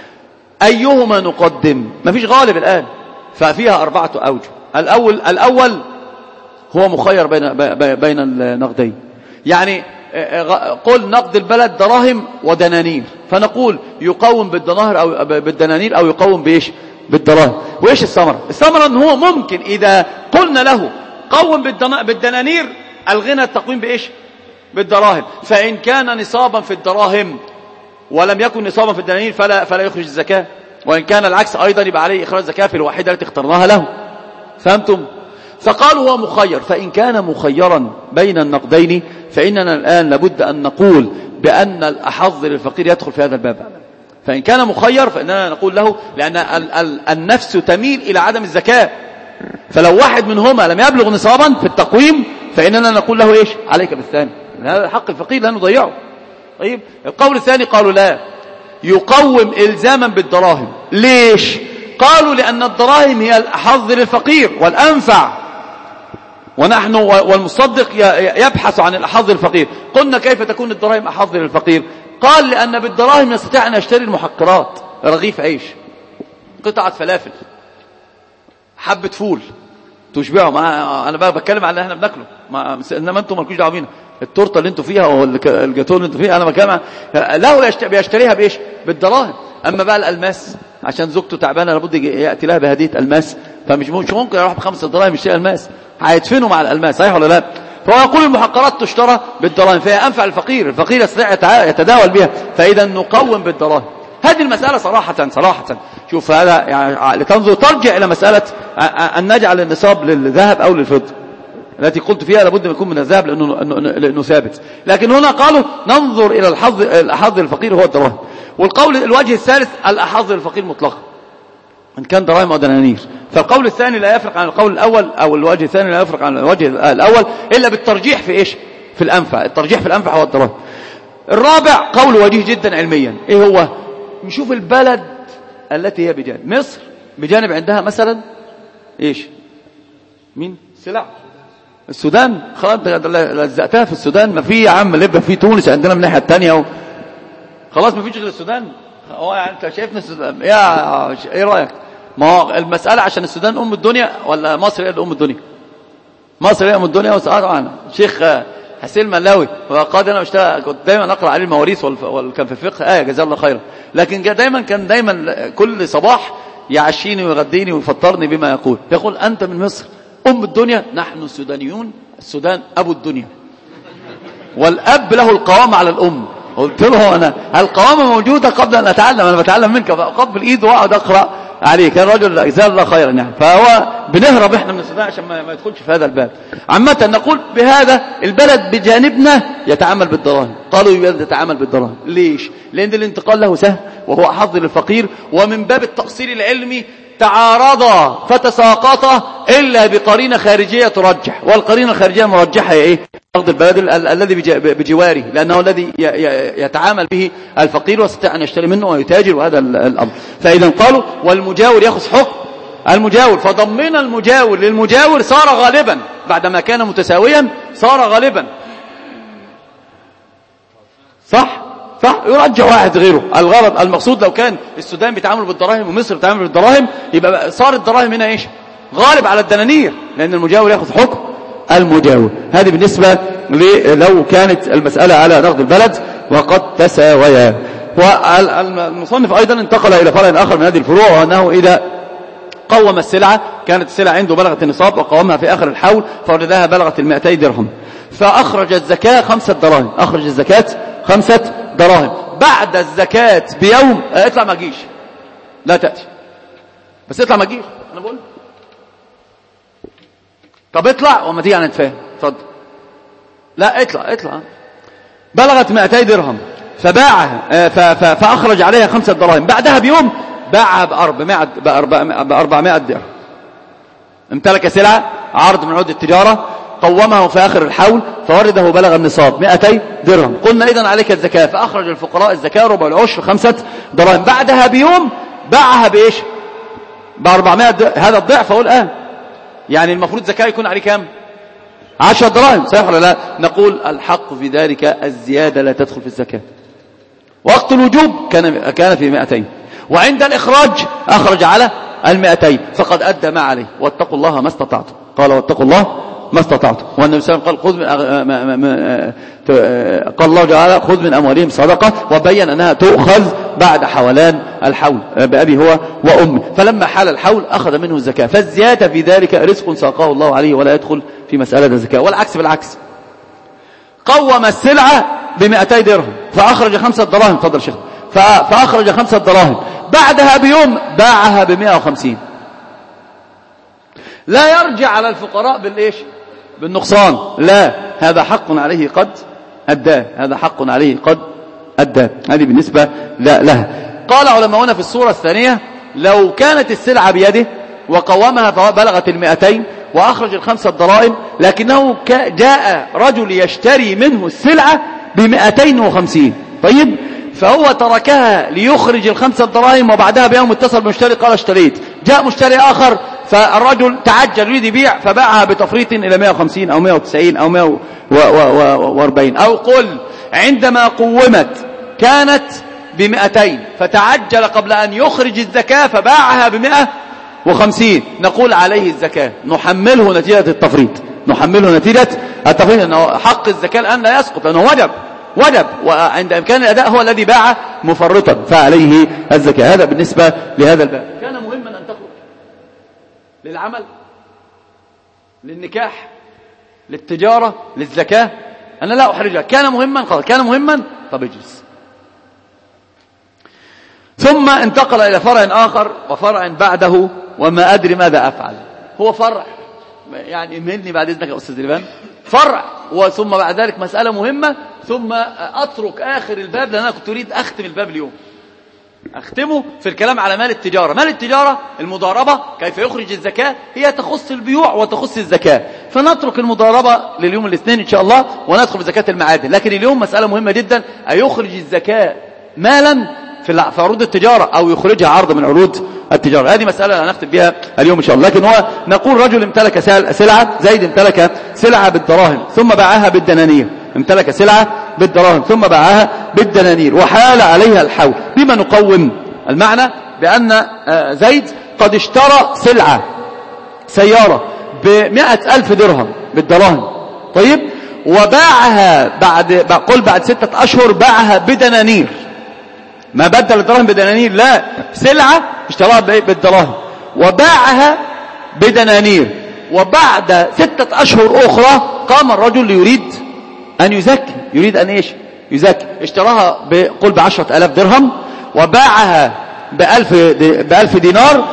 أيهما نقدم؟ ما فيش غالب الآن، ففيها 4 أوجه. الأول هو مخير بين النقدين، يعني قل نقد البلد دراهم ودنانير، فنقول يقوم بالدناهر أو بالدنانير أو يقوم بإيش؟ بالدراهم. وإيش الثمرة أن هو ممكن إذا قلنا له قوم بالدنانير الغنى التقويم بإيش؟ بالدراهم. فإن كان نصابا في الدراهم ولم يكن نصابا في الدنانير فلا يخرج الزكاة، وإن كان العكس أيضا يبقى عليه إخراج الزكاة في الواحدة التي اخترناها له. فهمتم؟ فقالوا هو مخير. فإن كان مخيرا بين النقدين فإننا الآن لابد أن نقول بأن الأحظ للفقير يدخل في هذا الباب. فإن كان مخير فإننا نقول له، لأن النفس تميل إلى عدم الزكاة، فلو واحد منهما لم يبلغ نصابا في التقويم فإننا نقول له إيش؟ عليك بالثاني، هذا حق الفقير لا نضيعه. طيب القول الثاني قالوا لا، يقوم إلزاما بالدراهم. ليش؟ قالوا لأن الدراهم هي الأحظ للفقير والأنفع، ونحن والمصدق يبحث عن الأحظ للفقير. قلنا كيف تكون الدراهم أحظ للفقير؟ قال لأن بالدراهم يستطيع أن يشتري المحقرات، رغيف عيش، قطعة فلافل، حبة فول تشبعهم. أنا بقى بتكلم على اللي احنا بناكله، إنما أنتم مالكوش دعوه بينا. التورته اللي انتوا فيها او الجاتون اللي انتوا فيه انا بكلم له بيشتريها بايش؟ بالدراهم. اما بقى الالماس عشان زوجته تعبانه لابد ياتي لها بهديه الماس، فمش ممكن يروح ب5 دراهم يشتري الماس، هيدفنوا مع الالماس. صحيح ولا لا؟ فهو يقول المحقرات تشترى بالدراهم فهي انفع الفقير يستطيع يتداول بها، فاذا نقوم بالدراهم. هذه المساله صراحه شوف هذا يعني لتنظر ترجع الى مساله ان نجعل النصاب للذهب او للفضه التي قلت فيها لابد من يكون من الذهب لأنه ثابت. لكن هنا قالوا ننظر إلى الأحظ الفقير هو الدراهم. والقول الوجه الثالث الأحظ الفقير مطلقا إن كان دراهم أو دنانير. فالقول الثاني لا يفرق عن القول الأول، أو الوجه الثاني لا يفرق عن الوجه الأول إلا بالترجيح في إيش؟ في الأنفع. الترجيح في الأنفع هو الدراهم. الرابع قول وجيه جدا علميا، ايه هو؟ نشوف البلد التي هي بجانب مصر، بجانب عندها مثلا ايش؟ مين؟ سلع السودان. خلاص لزقتها في السودان، ما في يا عم ليبيا، في تونس عندنا من الناحيه الثانيه، خلاص ما فيش غير السودان. هو يعني انت شايفنا السودان يا ايه رايك؟ ما هو المساله عشان السودان ام الدنيا ولا مصر هي ام الدنيا؟ مصر هي ام الدنيا. وسألوا شيخ حسين ملاوي وقال انا كنت دايما اقرا عليه المواريث كان في الفقه جزاه الله خيرا، لكن كان دايما كل صباح يعشيني ويغديني ويفطرني بما يقول انت من مصر ام الدنيا، نحن السودانيون السودان ابو الدنيا، والاب له القوامه على الام. قلت له انا القوامه موجوده قبل ان اتعلم، انا بتعلم منك، فاقبل ايد واقعد اقرا عليه. كان رجل جزاه الله خيرا يعني. فهو بنهرب احنا من السودان عشان ما يدخلش في هذا الباب. عامه نقول بهذا البلد بجانبنا يتعامل بالدراهم. قالوا يتعامل بالدراهم ليش؟ لان الانتقال له سهل وهو حظ للفقير، ومن باب التقصير العلمي تعارضا فتساقطا الا بقرينه خارجيه ترجح، والقرينه الخارجيه المرجحه هي ايه؟ أرض البلد الذي بجواره، لأنه الذي يتعامل به الفقير ويستطيع أن يشتري منه ويتاجر، وهذا الأمر. فإذا قالوا والمجاور يأخذ حكم المجاور، فضمن المجاور للمجاور صار غالبا بعدما كان متساويا، صار غالبا. صح يرجع واحد غيره. الغرض المقصود لو كان السودان بيتعامل بالدراهم ومصر بتعامل بالدراهم، يبقى صار الدراهم هنا ايش؟ غالب على الدنانير، لأن المجاور يأخذ حكم المجاور. هذه بالنسبة لو كانت المسألة على نقد البلد وقد تساويا. والمصنف أيضا انتقل إلى فرع آخر من هذه الفروع، وأنه إذا قوم السلعة، كانت السلعة عنده بلغت النصاب وقومها في آخر الحول فوجدها بلغت 200 درهم، فأخرج الزكاة 5 دراهم، أخرج الزكاة 5 دراهم. بعد الزكاة بيوم اطلع ما جيش، لا تأتي، بس اطلع ما جيش، أنا بقول طب اطلع وما تيجي نتفاهم، اتفضل. لا اطلع. بلغت 200 درهم فباعها، فأخرج عليها 5 دراهم. بعدها بيوم باعها ب400 درهم. امتلك سلعة عرض من عروض التجارة، قومه في آخر الحول فورده بلغ النصاب 200 درهم. قلنا إذن عليك الزكاة، فأخرج الفقراء الزكاة ربع العشر 5 دراهم. بعدها بيوم باعها بإيش؟ ب400 درهم. هذا الضعف أقول يعني المفروض زكاة يكون عليه كام؟ 10 دراهم، صحيح ولا لا؟ نقول الحق في ذلك الزيادة لا تدخل في الزكاة. وقت الوجوب كان في 200، وعند الإخراج أخرج على 200 فقد أدى ما عليه. واتقوا الله ما استطعتم، قال واتقوا الله ما استطعتم. والنبي صلى الله عليه وسلم قال الله تعالى خذ من أموالهم صدقة، وبين أنها تؤخذ بعد حولان الحول بأبي هو وأمه. فلما حال الحول أخذ منه الزكاة، فالزيادة في ذلك رزق ساقاه الله عليه ولا يدخل في مسألة الزكاة. والعكس بالعكس، قوم السلعة ب200 درهم فأخرج 5 دراهم، تفضل شيخ، فأخرج 5 دراهم. بعدها بيوم باعها ب150. لا يرجع على الفقراء بالإيش؟ بالنقصان، لا، هذا حق عليه قد أداه، هذا حق عليه قد أداه. هذه بالنسبة لها. قال علماؤنا في الصورة الثانية لو كانت السلعة بيده وقومها فبلغت 200 وأخرج 5 دراهم، لكنه جاء رجل يشتري منه السلعة ب250، طيب، فهو تركها ليخرج 5 دراهم، وبعدها بيوم اتصل بمشتري قال اشتريت. جاء مشتري آخر فالرجل تعجل يريد يبيع فباعها بتفريط إلى 150 أو 190 أو 140. أو قل عندما قومت كانت ب200 فتعجل قبل أن يخرج الزكاة فباعها ب150، نقول عليه الزكاة، نحمله نتيجة التفريط، نحمله نتيجة التفريط، أنه حق الزكاة الآن لا يسقط لأنه وجب، وعند إمكان الأداء هو الذي باع مفرطا فعليه الزكاة. هذا بالنسبة لهذا الباب. كان مهما أن تخرج للعمل، للنكاح، للتجارة، للزكاة، أنا لا أحرجها، كان مهما، خلاص كان مهما، طب اجلس. ثم انتقل إلى فرع آخر وفرع بعده وما أدري ماذا أفعل. هو فرع يعني مني بعد إذنك يا أستاذ دلبان، فرع، وثم بعد ذلك مسألة مهمة، ثم أترك آخر الباب لأن أنا كنت أريد أختم الباب اليوم. أختمه في الكلام على مال التجارة. مال التجارة المضاربة كيف يخرج الزكاة هي تخص البيوع وتخص الزكاة، فنترك المضاربة لليوم الاثنين إن شاء الله وندخل في زكاة المعادن. لكن اليوم مسألة مهمة جدا، أيخرج الزكاة مالا في عروض التجارة أو يخرجها عرض من عروض التجارة؟ هذه مسألة هنختم بها اليوم إن شاء الله. لكن هو نقول رجل امتلك سلعة، زيد امتلك سلعة بالدراهم ثم باعها بالدنانير، امتلك سلعة بالدراهم ثم باعها بالدنانير وحال عليها الحول، بما نقوم المعنى بأن زيد قد اشترى سيارة ب100,000 درهم بالدراهم، طيب، وباعها بعد 6 أشهر باعها بدنانير، ما بدل الدراهم بدنانير، لا، سلعة اشتراها بالدراهم وباعها بدنانير، وبعد 6 أشهر أخرى قام الرجل يريد أن يزكي، يريد أن إيش؟ يزكي. اشتراها ب10,000 درهم وباعها ب1000 دينار،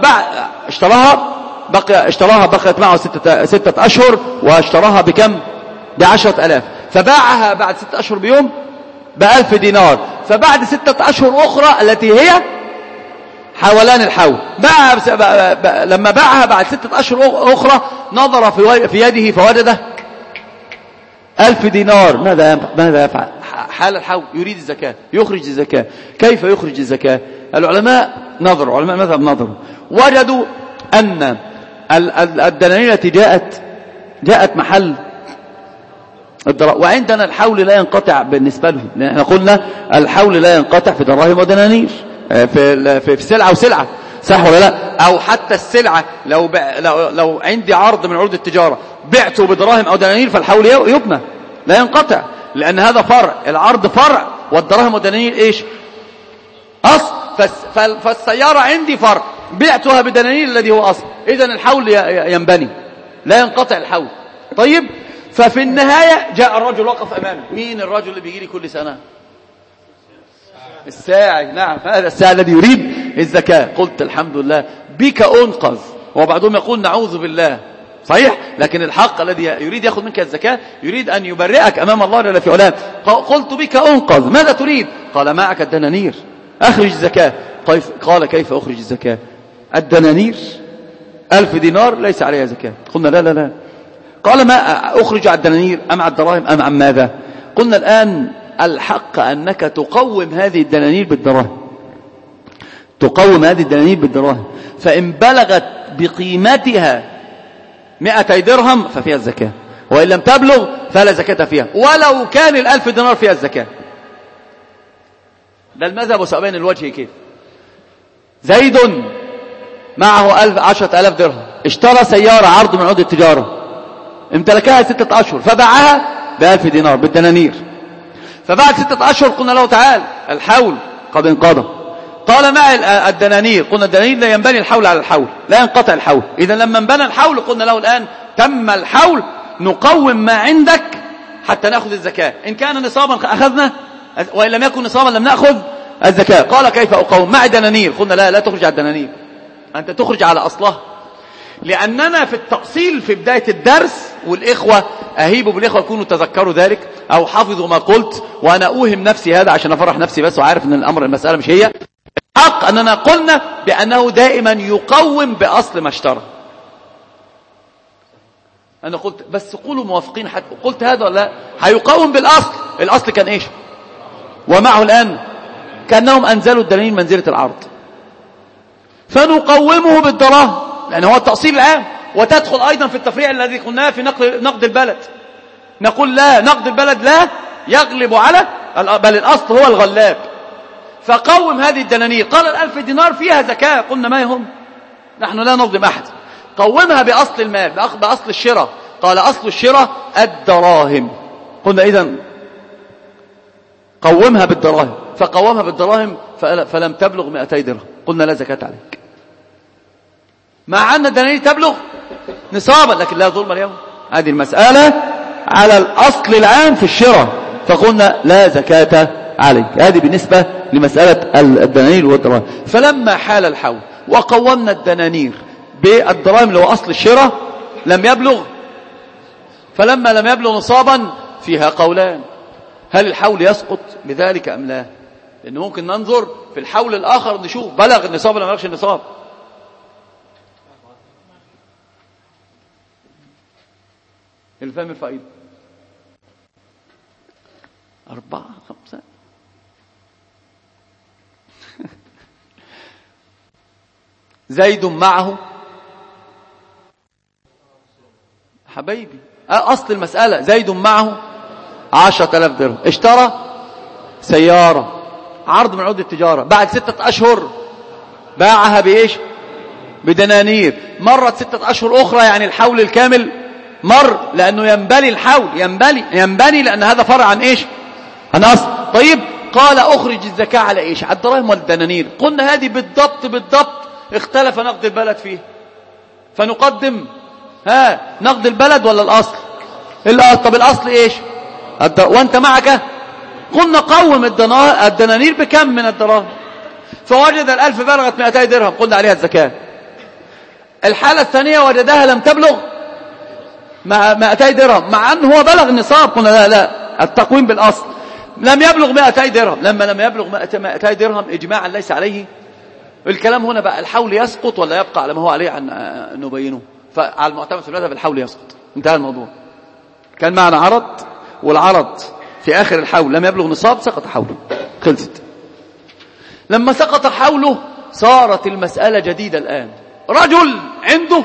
اشتراها بقيت معه 6 أشهر واشتراها بكم؟ ب10,000، فباعها بعد 6 أشهر بيوم ب1000 دينار، فبعد 6 أشهر أخرى التي هي حولان الحول لما باعها بعد 6 أشهر أخرى نظر في يده فوجده 1000 دينار. ماذا يفعل؟ حال الحول يريد الزكاة، يخرج الزكاة. كيف يخرج الزكاة؟ العلماء المذهب نظروا، وجدوا أن الدنانير التي جاءت محل الدراهم، وعندنا الحول لا ينقطع بالنسبة لهم، لأن احنا قلنا الحول لا ينقطع في دراهم ودنانير، في سلعة وسلعة، صح ولا لا؟ أو حتى السلعة لو عندي عرض من عروض التجارة بعته بدراهم أو دنانير فالحول يبنى لا ينقطع، لأن هذا فرع، العرض فرع والدراهم والدنانير إيش؟ أصل. فالسيارة عندي فرع بعتها بدنانير الذي هو أصل، إذن الحول ينبني لا ينقطع الحول. طيب، ففي النهاية جاء الرجل وقف أمامي. مين الرجل اللي بيجي لي كل سنة؟ الساعي. نعم، هذا الساعي الذي يريد الزكاة. قلت الحمد لله بك أنقذ، وبعضهم يقول نعوذ بالله، صحيح، لكن الحق الذي يريد يأخذ منك الزكاة يريد أن يبرئك أمام الله جل في علاه. قلت بك أنقذ، ماذا تريد؟ قال معك الدنانير، أخرج الزكاة. قال كيف أخرج الزكاة؟ الدنانير 1000 دينار ليس عليها زكاة. قلنا لا لا لا. قال ما أخرج على الدنانير أم على الدراهم أم عن ماذا؟ قلنا الآن الحق أنك تقوم هذه الدنانير بالدراهم، تقوم هذه الدنانير بالدراهم، فإن بلغت بقيمتها 200 درهم ففيها الزكاة، وإن لم تبلغ فلا زكاة فيها، ولو كان 1000 دينار فيها الزكاة. ده المذهب وسأبين الوجه كيف. زيد معه 10,000 درهم، اشترى سيارة عرض من عروض التجارة، امتلكها 6 أشهر فباعها ب1000 دينار بالدنانير، فبعد 6 أشهر قلنا له تعال الحول قد انقضى. قال معي الدنانير، قلنا الدنانير لا ينبني الحول على الحول، لا ينقطع الحول. إذا لما انبنى الحول قلنا له الآن تم الحول، نقوم ما عندك حتى نأخذ الزكاة، إن كان نصابا أخذنا، وإن لم يكن نصابا لم نأخذ الزكاة. قال كيف أقوم؟ معي دنانير. قلنا لا تخرج على الدنانير، أنت تخرج على أصلها، لأننا في التأصيل في بداية الدرس، والإخوة أهيب بالإخوة يكونوا تذكروا ذلك أو حافظوا ما قلت، وأنا أوهم نفسي هذا عشان أفرح نفسي بس، وعارف أن المسألة مش هي الحق، أننا قلنا بأنه دائما يقوم بأصل ما اشترى. أنا قلت بس قولوا موافقين، حتى قلت هذا ولا لا؟ هيقوم بالأصل. الأصل كان إيش؟ ومعه الآن كأنهم أنزلوا الدنانير منزلة العرض، فنقومه بالدراهم، لأن هو التأصيل العام. وتدخل أيضا في التفريع الذي قلناه في نقد البلد، نقول لا، نقد البلد لا يغلب على، بل الأصل هو الغلاب. فقوم هذه الدنانير. قال 1000 دينار فيها زكاة، قلنا ما يهم، نحن لا نظلم أحد. قومها بأصل المال، بأصل الشراء. قال أصل الشراء الدراهم. قلنا إذن قومها بالدراهم، فقومها بالدراهم فلم تبلغ 200 درهم، قلنا لا زكاة عليك، مع أن الدنانير تبلغ نصابا، لكن لا ظلم اليوم. هذه المسألة على الأصل العام في الشراء، فقلنا لا زكاة عليك. هذه بالنسبة لمسألة الدنانير والدراهم. فلما حال الحول وقومنا الدنانير بالدراهم اللي هو أصل الشراء لم يبلغ، فلما لم يبلغ نصابا فيها قولان، هل الحول يسقط بذلك أم لا؟ لأنه ممكن ننظر في الحول الآخر نشوف بلغ النصاب ولا ما بلغش النصاب. الفهم الفائدة 4 5 زيد معه حبيبي أصل المسألة زيد معه 10,000 درهم، اشترى سيارة عرض من عروض التجارة، بعد 6 أشهر باعها بإيش؟ بدنانير. مرت 6 أشهر أخرى، يعني الحول الكامل مر، لأنه ينبني الحول، ينبني لأن هذا فرع عن إيش؟ عن أصل. طيب قال أخرج الزكاة على إيش؟ على الدراهم والدنانير. قلنا هذه بالضبط اختلف نقد البلد فيه، فنقدم نقد البلد ولا الأصل؟ طب الأصل إيش؟ وأنت معك؟ قلنا قوم الدنانير بكم من الدراهم، فوجد 1000 بلغت 200 درهم، قلنا عليها الزكاة. الحالة الثانية وجدها لم تبلغ 200 درهم، مع أنه هو بلغ النصاب، قلنا لا التقويم بالأصل. لم يبلغ 200 درهم، لما لم يبلغ 200 درهم إجماعا ليس عليه الكلام. هنا بقى الحول يسقط ولا يبقى على ما هو عليه عن نبينه؟ فعلى المعتمد في المذهب الحول يسقط، انتهى الموضوع. كان معنا عرض، والعرض في آخر الحول لم يبلغ نصاب، سقط حوله، خلصت. لما سقط حوله صارت المسألة جديدة الآن. رجل عنده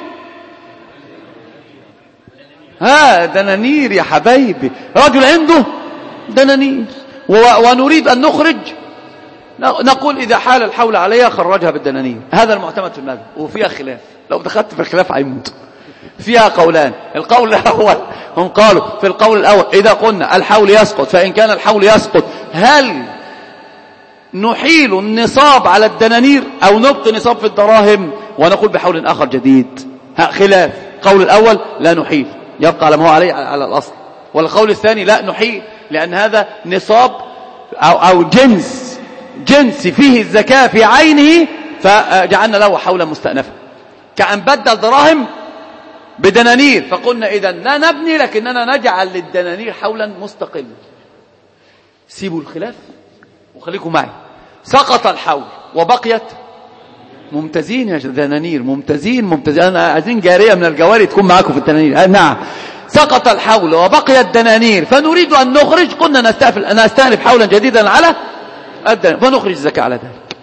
دنانير يا حبايبي، رجل عنده دنانير ونريد أن نخرج، نقول إذا حال الحول عليها خرجها بالدنانير. هذا المعتمد في المذهب، وفيها خلاف، لو دخلت في الخلاف هيموت. فيها قولان. القول الأول هم قالوا في القول الأول إذا قلنا الحول يسقط، فإن كان الحول يسقط هل نحيل النصاب على الدنانير أو نبقي نصاب في الدراهم؟ ونقول بحول آخر جديد. خلاف. القول الأول لا نحيل، يبقى على ما هو عليه على الأصل. والقول الثاني لا نحيل، لأن هذا نصاب أو جنس فيه الزكاة في عينه، فجعلنا له حولا مستأنفا، كأن بدل دراهم بدنانير. فقلنا إذا لا نبني، لكننا نجعل للدنانير حولا مستقل. سيبوا الخلاف وخليكم معي. سقط الحول وبقيت ممتازين يا دنانير، ممتازين. أنا عايزين جارية من الجواري تكون معاكم في الدنانير. نعم، سقط الحول وبقيت دنانير، فنريد أن نخرج. قلنا نستأنف حولا جديدا على الدنانير، فنخرج الزكاة على ذلك.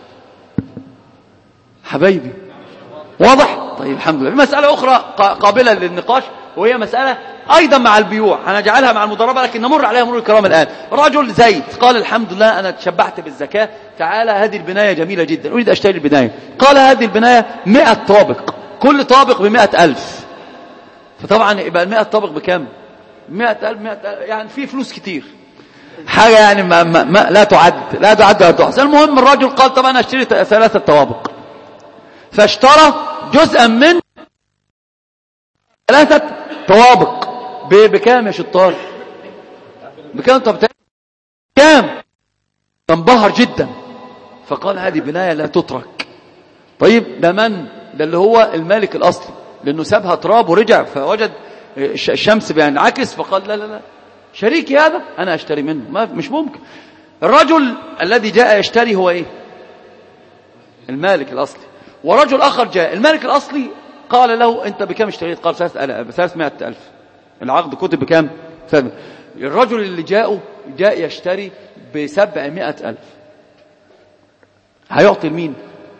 حبايبي واضح؟ طيب الحمد لله. مسألة أخرى قابلة للنقاش، وهي مسألة أيضا مع البيوع، هنجعلها مع المضاربة لكن نمر عليها مرور الكرام الآن. رجل زيد قال الحمد لله أنا تشبعت بالزكاة، تعالى هذه البناية جميلة جدا، أريد أشتري البناية. قال هذه البناية 100 طابق، كل طابق ب100,000. فطبعا يبقى 100 طابق بكم؟ 100,000 يعني في فلوس كتير، حاجة يعني ما لا تعد ولا تحصى. المهم الرجل قال طب أنا أشتري 3 طوابق، فاشترى جزءا من 3 طوابق بكام يا شطار؟ بكام؟ طب كام؟ تنبهر جدا، فقال هذه بناية لا تترك. طيب ده من؟ ده اللي هو المالك الأصلي، لأنه سابها تراب ورجع فوجد الشمس بينعكس، فقال لا شريكي هذا أنا أشتري منه، مش ممكن. الرجل الذي جاء يشتري هو إيه؟ المالك الأصلي. ورجل آخر جاء، المالك الأصلي قال له أنت بكم اشتريت؟ قال 300,000. العقد كتب بكم؟ الرجل اللي جاء يشتري ب700,000. هيعطي لمين؟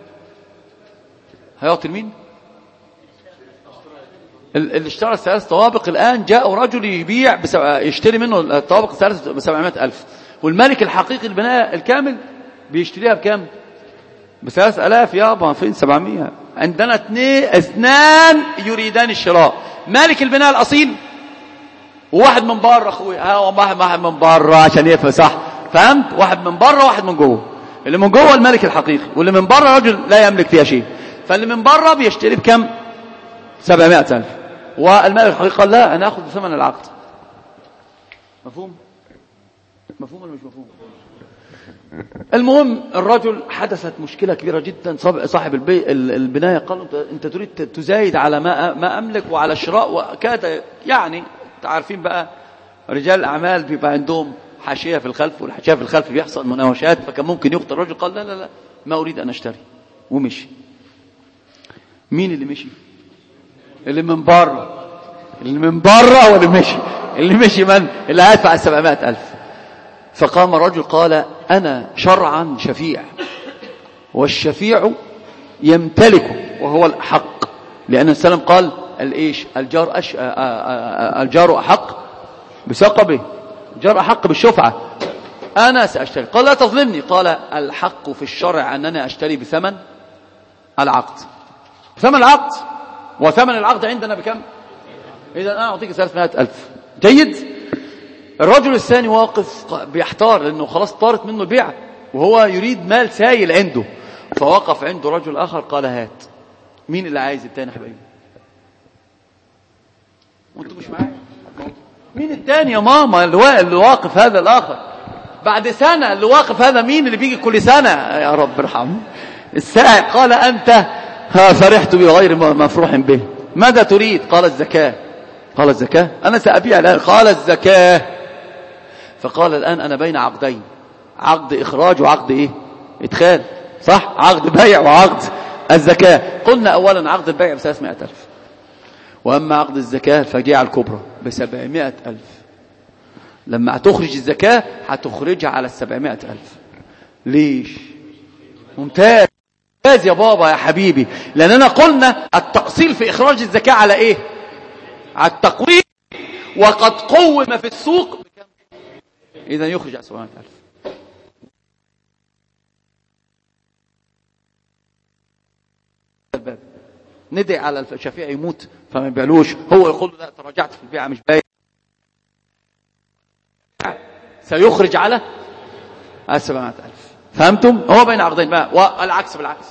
اللي اشترى 3 طوابق الآن جاء رجل يشتري منه الطوابق 3 ب700,000، والمالك الحقيقي البناء الكامل بيشتريها بكم؟ ب3,000. يابا فين 700؟ عندنا 2 يريدان الشراء، مالك البناء الأصيل وواحد من بره. أخوي واحد من بره عشان يفهم صح، فهمت؟ واحد من بره واحد من جوه. اللي من جوه المالك الحقيقي، واللي من بره رجل لا يملك فيها شيء. فاللي من بره بيشتري بكم؟ 700,000. والمالك الحقيقي قال لا أنا أخذ بثمن العقد. مفهوم ولا مش مفهوم؟ المهم الرجل حدثت مشكلة كبيرة جدا. صاحب البناية قال أنت تريد تزايد على ما أملك وعلى الشراء، وكاد يعني تعرفين بقى رجال الأعمال بيبقى عندهم حاشية في الخلف، والحاشية في الخلف بيحصل مناوشات، فكان ممكن يخطر. الرجل قال لا لا لا ما أريد أن أشتري، ومشي. مين اللي مشي؟ اللي من بره. اللي من بره واللي مشي. اللي مشي من؟ اللي هيدفع 700,000. فقام الرجل قال أنا شرعا شفيع، والشفيع يمتلكه وهو الحق، لأن السلام قال الإيش؟ الجار أحق بثقبه، الجار أحق بالشفعة. أنا سأشتري. قال لا تظلمني. قال الحق في الشرع أننا أشتري بثمن العقد، بثمن العقد، وثمن العقد عندنا بكم؟ إذا أنا أعطيك 300,000. جيد. الرجل الثاني واقف بيحتار، لأنه خلاص طارت منه البيع، وهو يريد مال سايل عنده. فوقف عنده رجل آخر قال هات. مين اللي عايز التاني يا حبايبي؟ وانتوا مش معايا؟ مين التاني يا ماما اللي واقف؟ هذا الآخر بعد سنة. اللي واقف هذا مين؟ اللي بيجي كل سنة. يا رب ارحمه. السائل قال أنت فرحت بغير مفروح به. ماذا تريد؟ قال الزكاة. قال الزكاة؟ أنا سأبيع الآن. قال الزكاة. فقال الآن أنا بين عقدين، عقد إخراج وعقد إيه؟ إدخال، صح؟ عقد بيع وعقد الزكاة. قلنا أولا عقد البيع ب300,000، وأما عقد الزكاة فجاء الكبرى ب700,000. لما هتخرج الزكاة هتخرجها على 700,000. ليش؟ ممتاز يا بابا يا حبيبي، لأننا قلنا التأصيل في إخراج الزكاة على إيه؟ على التقويم، وقد قوم في السوق بكم؟ إذا يخرج على 700,000. ندعي على الشفيع يموت فما يبيعلوش، هو يقول لا تراجعت في البيعة مش بايع، سيخرج على 700,000. فهمتم؟ هو بين عقدين بقى، والعكس بالعكس.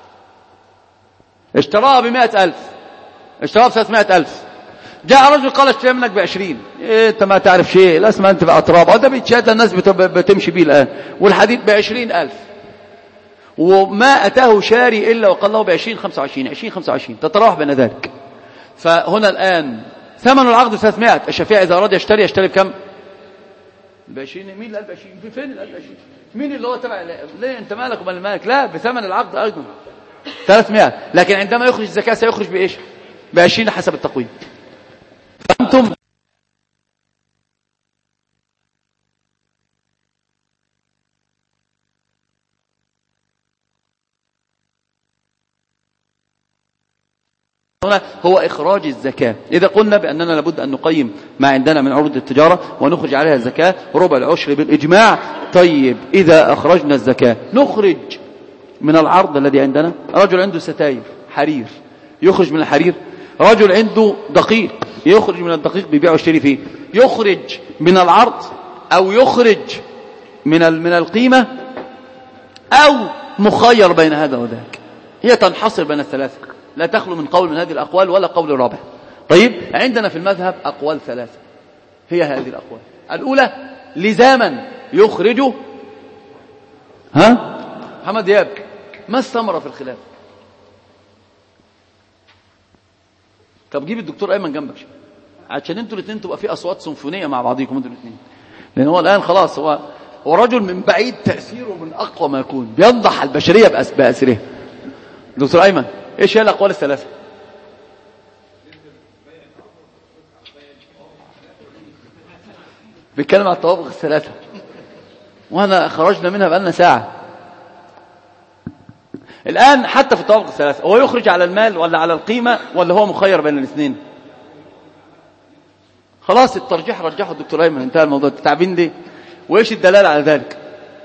اشتراها ب100,000، اشتراها ب300,000. جاء رجل قال اشتري منك ب20. انت ما تعرف شيء، لا اسمع انت بقى تراب، هذا بيتشات الناس بتمشي بيه الآن، والحديد ب20,000. وما أتاه شاري إلا وقال له ب20 25 20 25 تتراوح بين ذلك. فهنا الآن ثمن العقد 300. الشفيع إذا أراد يشتري بكم؟ ب20. مين اللي قال ب20؟ فين اللي قال ب20؟ مين اللي هو تبع؟ ليه انت مالك ومال المالك؟ لا، بثمن العقد أيضا 300. لكن عندما يخرج الزكاة سيخرج بإيش؟ ب20 حسب التقويم. فأنتم هنا هو إخراج الزكاة. إذا قلنا بأننا لابد أن نقيم ما عندنا من عروض التجارة ونخرج عليها الزكاة ربع العشر بالإجماع. طيب إذا أخرجنا الزكاة نخرج من العرض الذي عندنا. رجل عنده ستاير حرير يخرج من الحرير، رجل عنده دقيق يخرج من الدقيق بيبيع ويشتري فيه. يخرج من العرض أو يخرج من القيمة أو مخير بين هذا وذاك. هي تنحصر بين الثلاثة، لا تخلو من قول من هذه الأقوال ولا قول رابع. طيب عندنا في المذهب أقوال ثلاثة، هي هذه الأقوال. الأولى لزاما يخرجه. محمد دياب، ما الثمرة في الخلاف؟ طب جيب الدكتور أيمن جنبك عشان انتوا الاثنين تبقى في أصوات سيمفونية مع بعضيكم انتوا الاثنين، لأن هو الآن خلاص هو رجل من بعيد تأثيره من أقوى ما يكون، بينضح البشرية بأسره. دكتور أيمن، ايش هي الأقوال الثلاثة؟ بيتكلم على الطوابق الثلاثة وانا خرجنا منها بقالنا ساعة. الآن حتى في الطوابق الثلاثة هو يخرج على المال ولا على القيمة ولا هو مخير بين الاثنين؟ خلاص الترجيح رجحه الدكتور أيمن، انتهى الموضوع. تتعبين ليه؟ وايش الدلالة على ذلك؟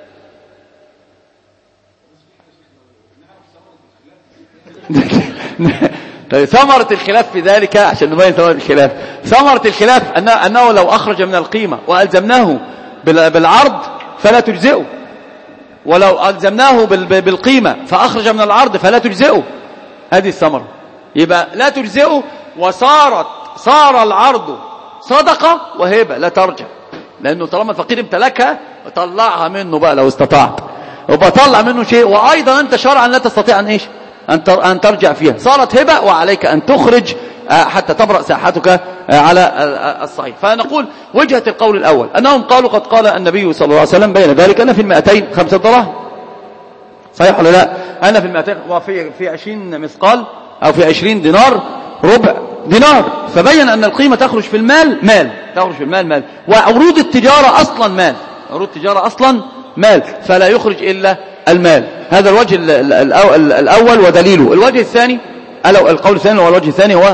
طيب ثمرة الخلاف في ذلك عشان نبين ثمرة الخلاف. ثمرة الخلاف أنه لو أخرج من القيمة وألزمناه بالعرض فلا تجزئه، ولو ألزمناه بالقيمة فأخرج من العرض فلا تجزئه. هذه الثمرة، يبقى لا تجزئه. صار العرض صدقة وهبة لا ترجع، لأنه طالما الفقير امتلكها طلعها منه بقى لو استطعت، وبطلع منه شيء. وأيضا أنت شرعا لا تستطيع أن إيش؟ أن ترجع فيها. صارت هبة وعليك أن تخرج حتى تبرأ ساحتك على الصحيح. فنقول وجهة القول الأول أنهم قالوا قد قال النبي صلى الله عليه وسلم بين ذلك أن في 200 5 دراهم، صحيح ولا لا؟ أنا في 200 وفي 20 مثقال أو في 20 دينار ربع دينار، فبين أن القيمة تخرج في المال مال، تخرج في المال مال، وعروض التجارة أصلا مال، عروض التجارة أصلا مال، فلا يخرج إلا المال. هذا الوجه الأول ودليله. الوجه الثاني القول الثاني والوجه الثاني هو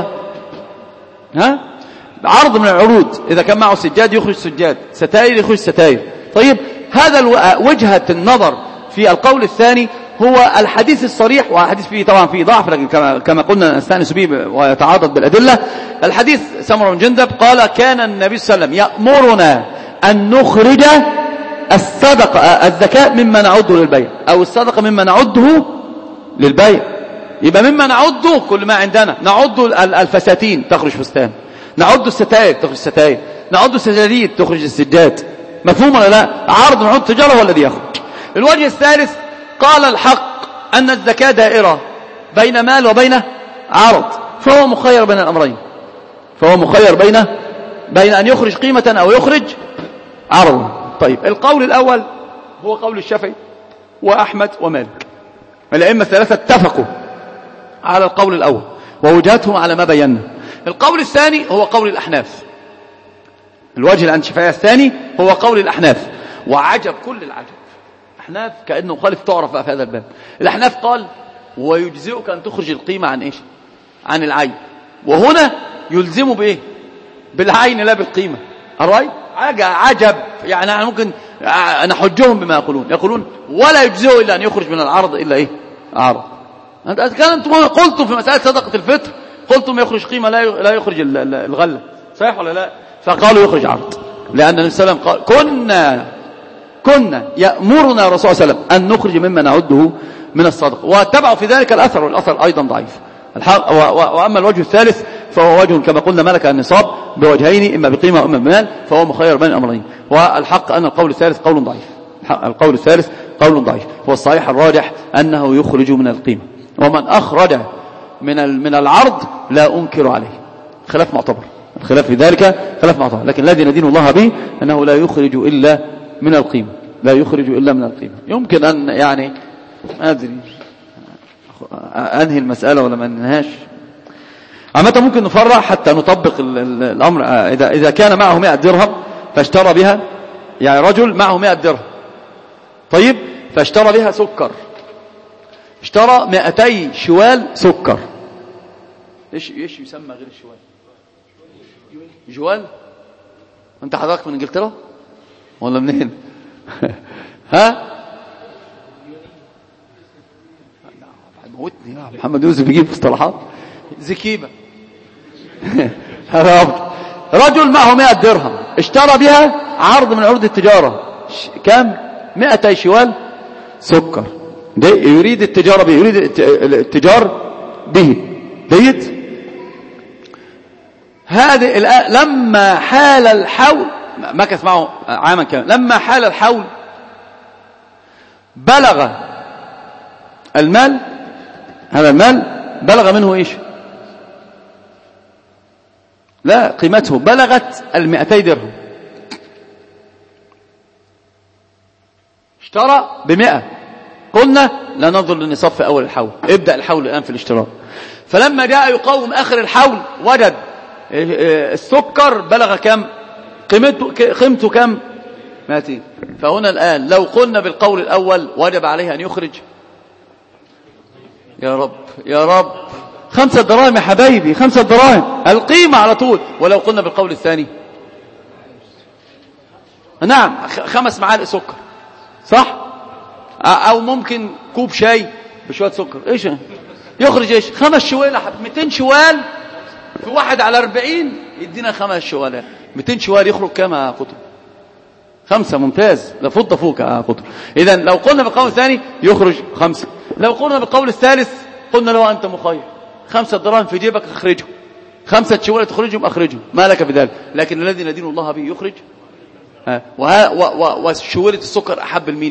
عرض من العروض، إذا كان معه سجاد يخرج سجاد، ستائر يخرج ستائر. طيب هذا وجهة النظر في القول الثاني هو الحديث الصريح، والحديث فيه طبعا فيه ضعف، لكن كما قلنا نستأنس به ويتعاضد بالأدلة. الحديث سمرة بن جندب قال كان النبي صلى الله عليه وسلم يأمرنا أن نخرج الصدقة الزكاة مما نعده للبيع، أو الصدقة مما نعده للبيع. يبقى مما نعده كل ما عندنا، نعده الفساتين تخرج فستان، نعده الستائر تخرج ستائر، نعده السجاديد تخرج السجاد. مفهوم ولا لا؟ عرض من عروض التجارة هو الذي يخرج. الوجه الثالث قال الحق أن الزكاة دائرة بين مال وبين عرض، فهو مخير بين الأمرين، فهو مخير بين أن يخرج قيمة أو يخرج عرضا. طيب القول الأول هو قول الشافعي وأحمد ومالك، الأئمة الثلاثة اتفقوا على القول الأول ووجهتهم على ما بينا. القول الثاني هو قول الأحناف، الوجه اللي عند الشافعية الثاني هو قول الأحناف، وعجب كل العجب، الأحناف كأنه مخالف تعرف في هذا الباب. الأحناف قال ويجزئك أن تخرج القيمة عن إيش؟ عن العين، وهنا يلزموا بإيه؟ بالعين لا بالقيمة. الرأي عجب، يعني ممكن نحجهم بما يقولون ولا يجزئه إلا أن يخرج من العرض إلا إيه؟ عرض. أنتم قلتم في مسألة صدقة الفطر قلتم يخرج قيمة لا يخرج الغلة، صحيح ولا لا؟ فقالوا يخرج عرض، لأن النبي صلى الله عليه وسلم قال كنا يأمرنا الرسول صلى الله عليه وسلم أن نخرج مما نعده من الصدقة، واتبعوا في ذلك الأثر، والأثر أيضا ضعيف. وأما الوجه الثالث فهو وجه كما قلنا ملك النصاب بوجهين، إما بقيمة وإما بمال، فهو مخير بين الأمرين. والحق أن القول الثالث قول ضعيف، القول الثالث قول ضعيف. هو الصحيح الراجح أنه يخرج من القيمة، ومن أخرج من العرض لا أنكر عليه، خلاف معتبر، الخلاف في ذلك خلاف معتبر، لكن الذي ندين الله به أنه لا يخرج إلا من القيمة، لا يخرج إلا من القيمة. يمكن أن يعني ما أدري أنهي المسألة ولا ما أنهاش. عامة ممكن نفرع حتى نطبق الأمر. إذا كان معه 100 درهم فاشترى بها، يعني رجل معه 100 درهم، طيب فاشترى بها سكر، اشترى 200 شوال سكر. ايش يسمى غير الشوال؟ جوال. انت حضرتك من انجلترا ولا منين؟ ها موتني يا محمد يوسف بيجيب مصطلحات. زكيبة. هذا رجل معه 100 درهم اشترى بها عرض من عروض التجارة، كم؟ 200 شوال سكر. ده يريد التجارة به، يريد التجار به، جيد. هذه لما حال الحول، مكث معه عاما كامل، لما حال الحول بلغ المال، هذا المال بلغ منه ايش؟ لا، قيمته بلغت 200 درهم، اشترى ب100. قلنا لا ننظر للنصاب في أول الحول، ابدأ الحول الآن في الاشتراء. فلما جاء يقوم آخر الحول وجد السكر بلغ كم؟ قيمته كم؟ 200. فهنا الآن لو قلنا بالقول الأول وجب عليه أن يخرج، يا رب 5 دراهم يا حبايبي، 5 دراهم القيمة على طول. ولو قلنا بالقول الثاني نعم 5 معالق سكر، صح؟ او ممكن كوب شاي بشوية سكر، ايش يخرج؟ ايش 5 شوال، 200 شوال في 1 على 40 يدينا 5 شوالات. 200 شوال يخرج كام يا قطر؟ 5. ممتاز، ده فضة فوق يا قطر. اذا لو قلنا بالقول الثاني يخرج 5. لو قلنا بالقول الثالث قلنا له انت مخير، 5 دراهم في جيبك اخرجه، 5 شوال تخرجهم اخرجهم، ما لك بذلك. لكن الذي ندين الله به يخرج. وشوالة السكر احب لمين؟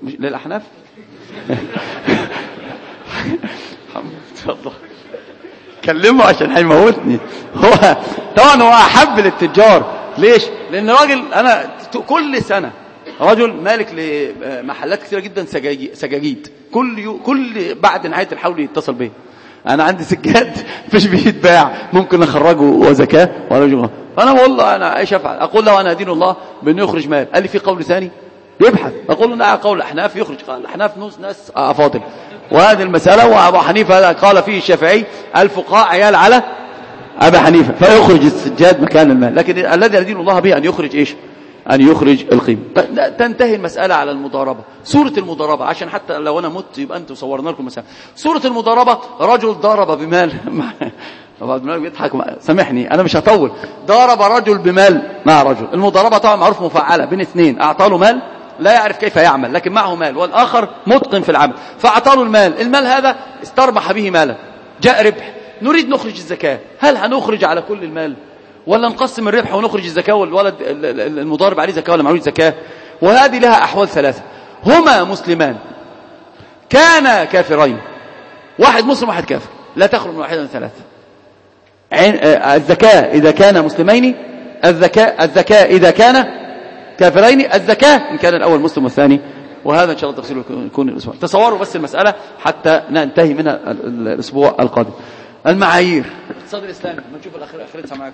للأحناف. كلمه عشان هيموتني. هو طبعا هو أحب للتجار. ليش؟ لأن راجل أنا كل سنة رجل مالك لمحلات كثيرة جدا سجاجيد، كل بعد نهاية الحول يتصل بيه، أنا عندي سجاد مش بيتباع، ممكن أخرجه وزكاة ولا جمعة. فأنا بقول له أنا إيش أفعل؟ أقول له أنا أدين الله بأنه يخرج مال. قال لي في قول ثاني يبحث. أقول له نعم قول الأحناف يخرج. قال الأحناف ناس أفاضل، وهذه المسألة وأبو حنيفة قال فيه الشافعي الفقهاء عيال على أبا حنيفة، فيخرج السجاد مكان المال. لكن الذي يدين الله به أن يخرج إيش؟ أن يخرج القيمة. تنتهي المسألة على المضاربة. سورة المضاربة عشان حتى لو أنا مت يبقى أنتم صورنا لكم مسألة. سورة المضاربة رجل ضرب بمال بيضحك، سامحني أنا مش هطول. ضرب رجل بمال مع رجل. المضاربة طبعا معروف مفعلة بين اثنين، أعطاه مال لا يعرف كيف يعمل لكن معه مال، والآخر متقن في العمل، فأعطاه المال هذا استربح به مالا، جاء ربح، نريد نخرج الزكاة. هل هنخرج على كل المال ولا نقسم الربح ونخرج الزكاة والولد المضارب عليه زكاة ولا معلوش زكاة؟ وهذه لها أحوال ثلاثة. هما مسلمان كان كافرين، واحد مسلم واحد كافر، لا تخرج من واحدة من ثلاثة. الزكاة إذا كان مسلمين، الزكاة إذا كان كافرين، الزكاة إن كان الأول مسلم والثاني. وهذا إن شاء الله تفصيله يكون الأسبوع. تصوروا بس المسألة حتى ننتهي منها الأسبوع القادم. المعايير الاقتصاد الإسلامي، ما نشوف آخرتها معاكم.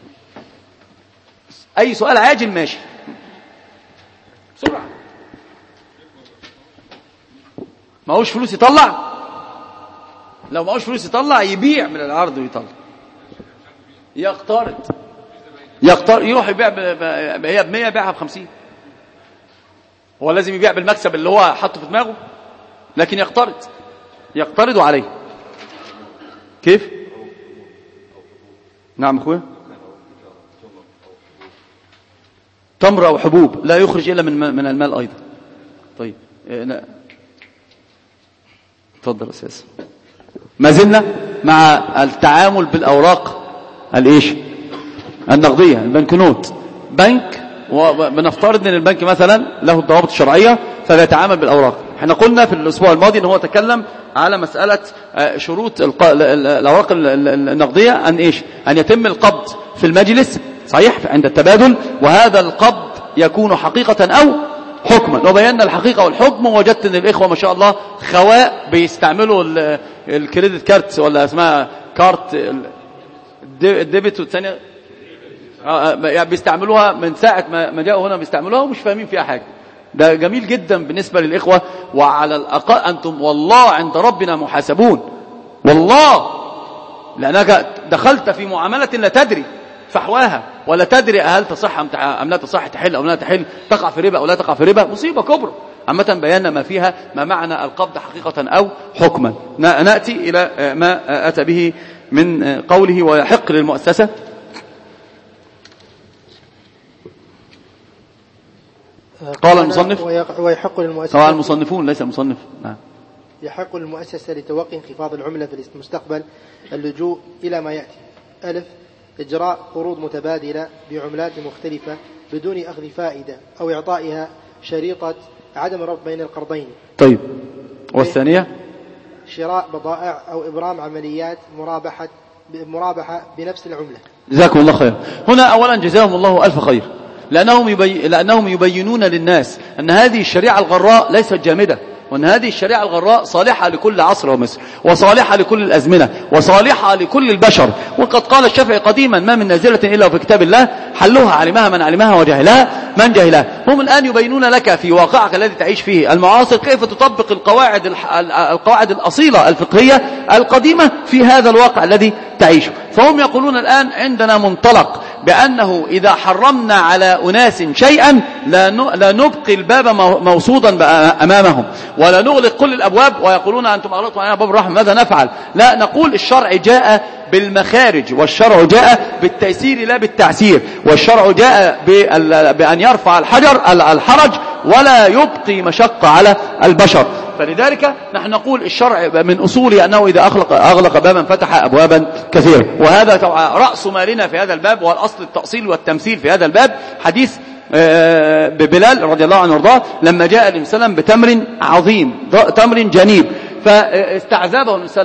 أي سؤال عاجل ماشي بسرعة. ما هوش فلوس يطلع، لو ما هوش فلوس يطلع يبيع من العرض ويطلع، يقترض يروح يبيع هي ب100 يبيعها ب50. هو لازم يبيع بالمكسب اللي هو حطه في دماغه، لكن يقترض عليه. كيف؟ نعم أخويا. تمر أو حبوب لا يخرج إلا من المال أيضا. طيب لا تفضل أساس. ما زلنا مع التعامل بالأوراق الإيش النقدية، البنكنوت. بنك وبنفترض أن البنك مثلا له الضوابط الشرعية فبيتعامل بالأوراق. احنا قلنا في الأسبوع الماضي أن هو تكلم على مسألة شروط الأوراق النقدية أن إيش؟ أن يتم القبض في المجلس صحيح عند التبادل، وهذا القبض يكون حقيقة أو حكما. وبينا الحقيقة والحكم، ووجدت أن الإخوة ما شاء الله خواء بيستعملوا الكريدت كارت ولا اسمها كارت الديبت والثانية بيستعملوها من ساعة ما جاءوا هنا بيستعملوها ومش فاهمين فيها حاجة. ده جميل جدا بالنسبة للإخوة، وعلى الأقل أنتم والله عند ربنا محاسبون والله، لأنك دخلت في معاملة لا تدري فحواها ولا تدري هل تصح أم لا تصح، تحل أو لا تحل، تقع في ربا أو لا تقع في ربا، مصيبة كبرى. عامة بينا ما فيها، ما معنى القبض حقيقة أو حكما. نأتي إلى ما أتى به من قوله ويحق للمؤسسة. قال المصنف ويحق للمؤسسة، طبعا المصنفون ليس المصنف. نعم. يحق للمؤسسة لتوقي انخفاض العملة في المستقبل اللجوء إلى ما يأتي: ألف، إجراء قروض متبادلة بعملات مختلفة بدون أخذ فائدة أو إعطائها شريطة عدم الربط بين القرضين. طيب، والثانية شراء بضائع أو إبرام عمليات مرابحة بنفس العملة. جزاكم الله خير. هنا أولا جزاهم الله ألف خير، لأنهم يبينون للناس أن هذه الشريعة الغراء ليست جامدة، وأن هذه الشريعة الغراء صالحة لكل عصر ومصر، وصالحة لكل الأزمنة، وصالحة لكل البشر. وقد قال الشافعي قديما: ما من نازلة إلا في كتاب الله حلها علمها من علمها وجهلها من جهلها. هم الآن يبينون لك في واقعك الذي تعيش فيه المعاصر كيف تطبق القواعد الأصيلة الفقهية القديمة في هذا الواقع الذي تعيشه. فهم يقولون الآن عندنا منطلق بأنه إذا حرمنا على أناس شيئا لا نبقي الباب موصودا أمامهم ولا نغلق كل الأبواب، ويقولون أنتم أغلقتم علينا باب الرحمة ماذا نفعل؟ لا، نقول الشرع جاء بالمخارج، والشرع جاء بالتيسير لا بالتعسير، والشرع جاء بأن يرفع الحرج ولا يبقي مشقة على البشر. فلذلك نحن نقول الشرع من أصوله أنه إذا أغلق بابا فتح أبوابا كثيرة. وهذا رأس مالنا في هذا الباب، والأصل التأصيل والتمثيل في هذا الباب حديث ببلال رضي الله عنه وارضاه لما جاء النبي صلى الله عليه وسلم بتمر عظيم، تمر جنيب، فاستعذبه النبي صلى الله عليه وسلم.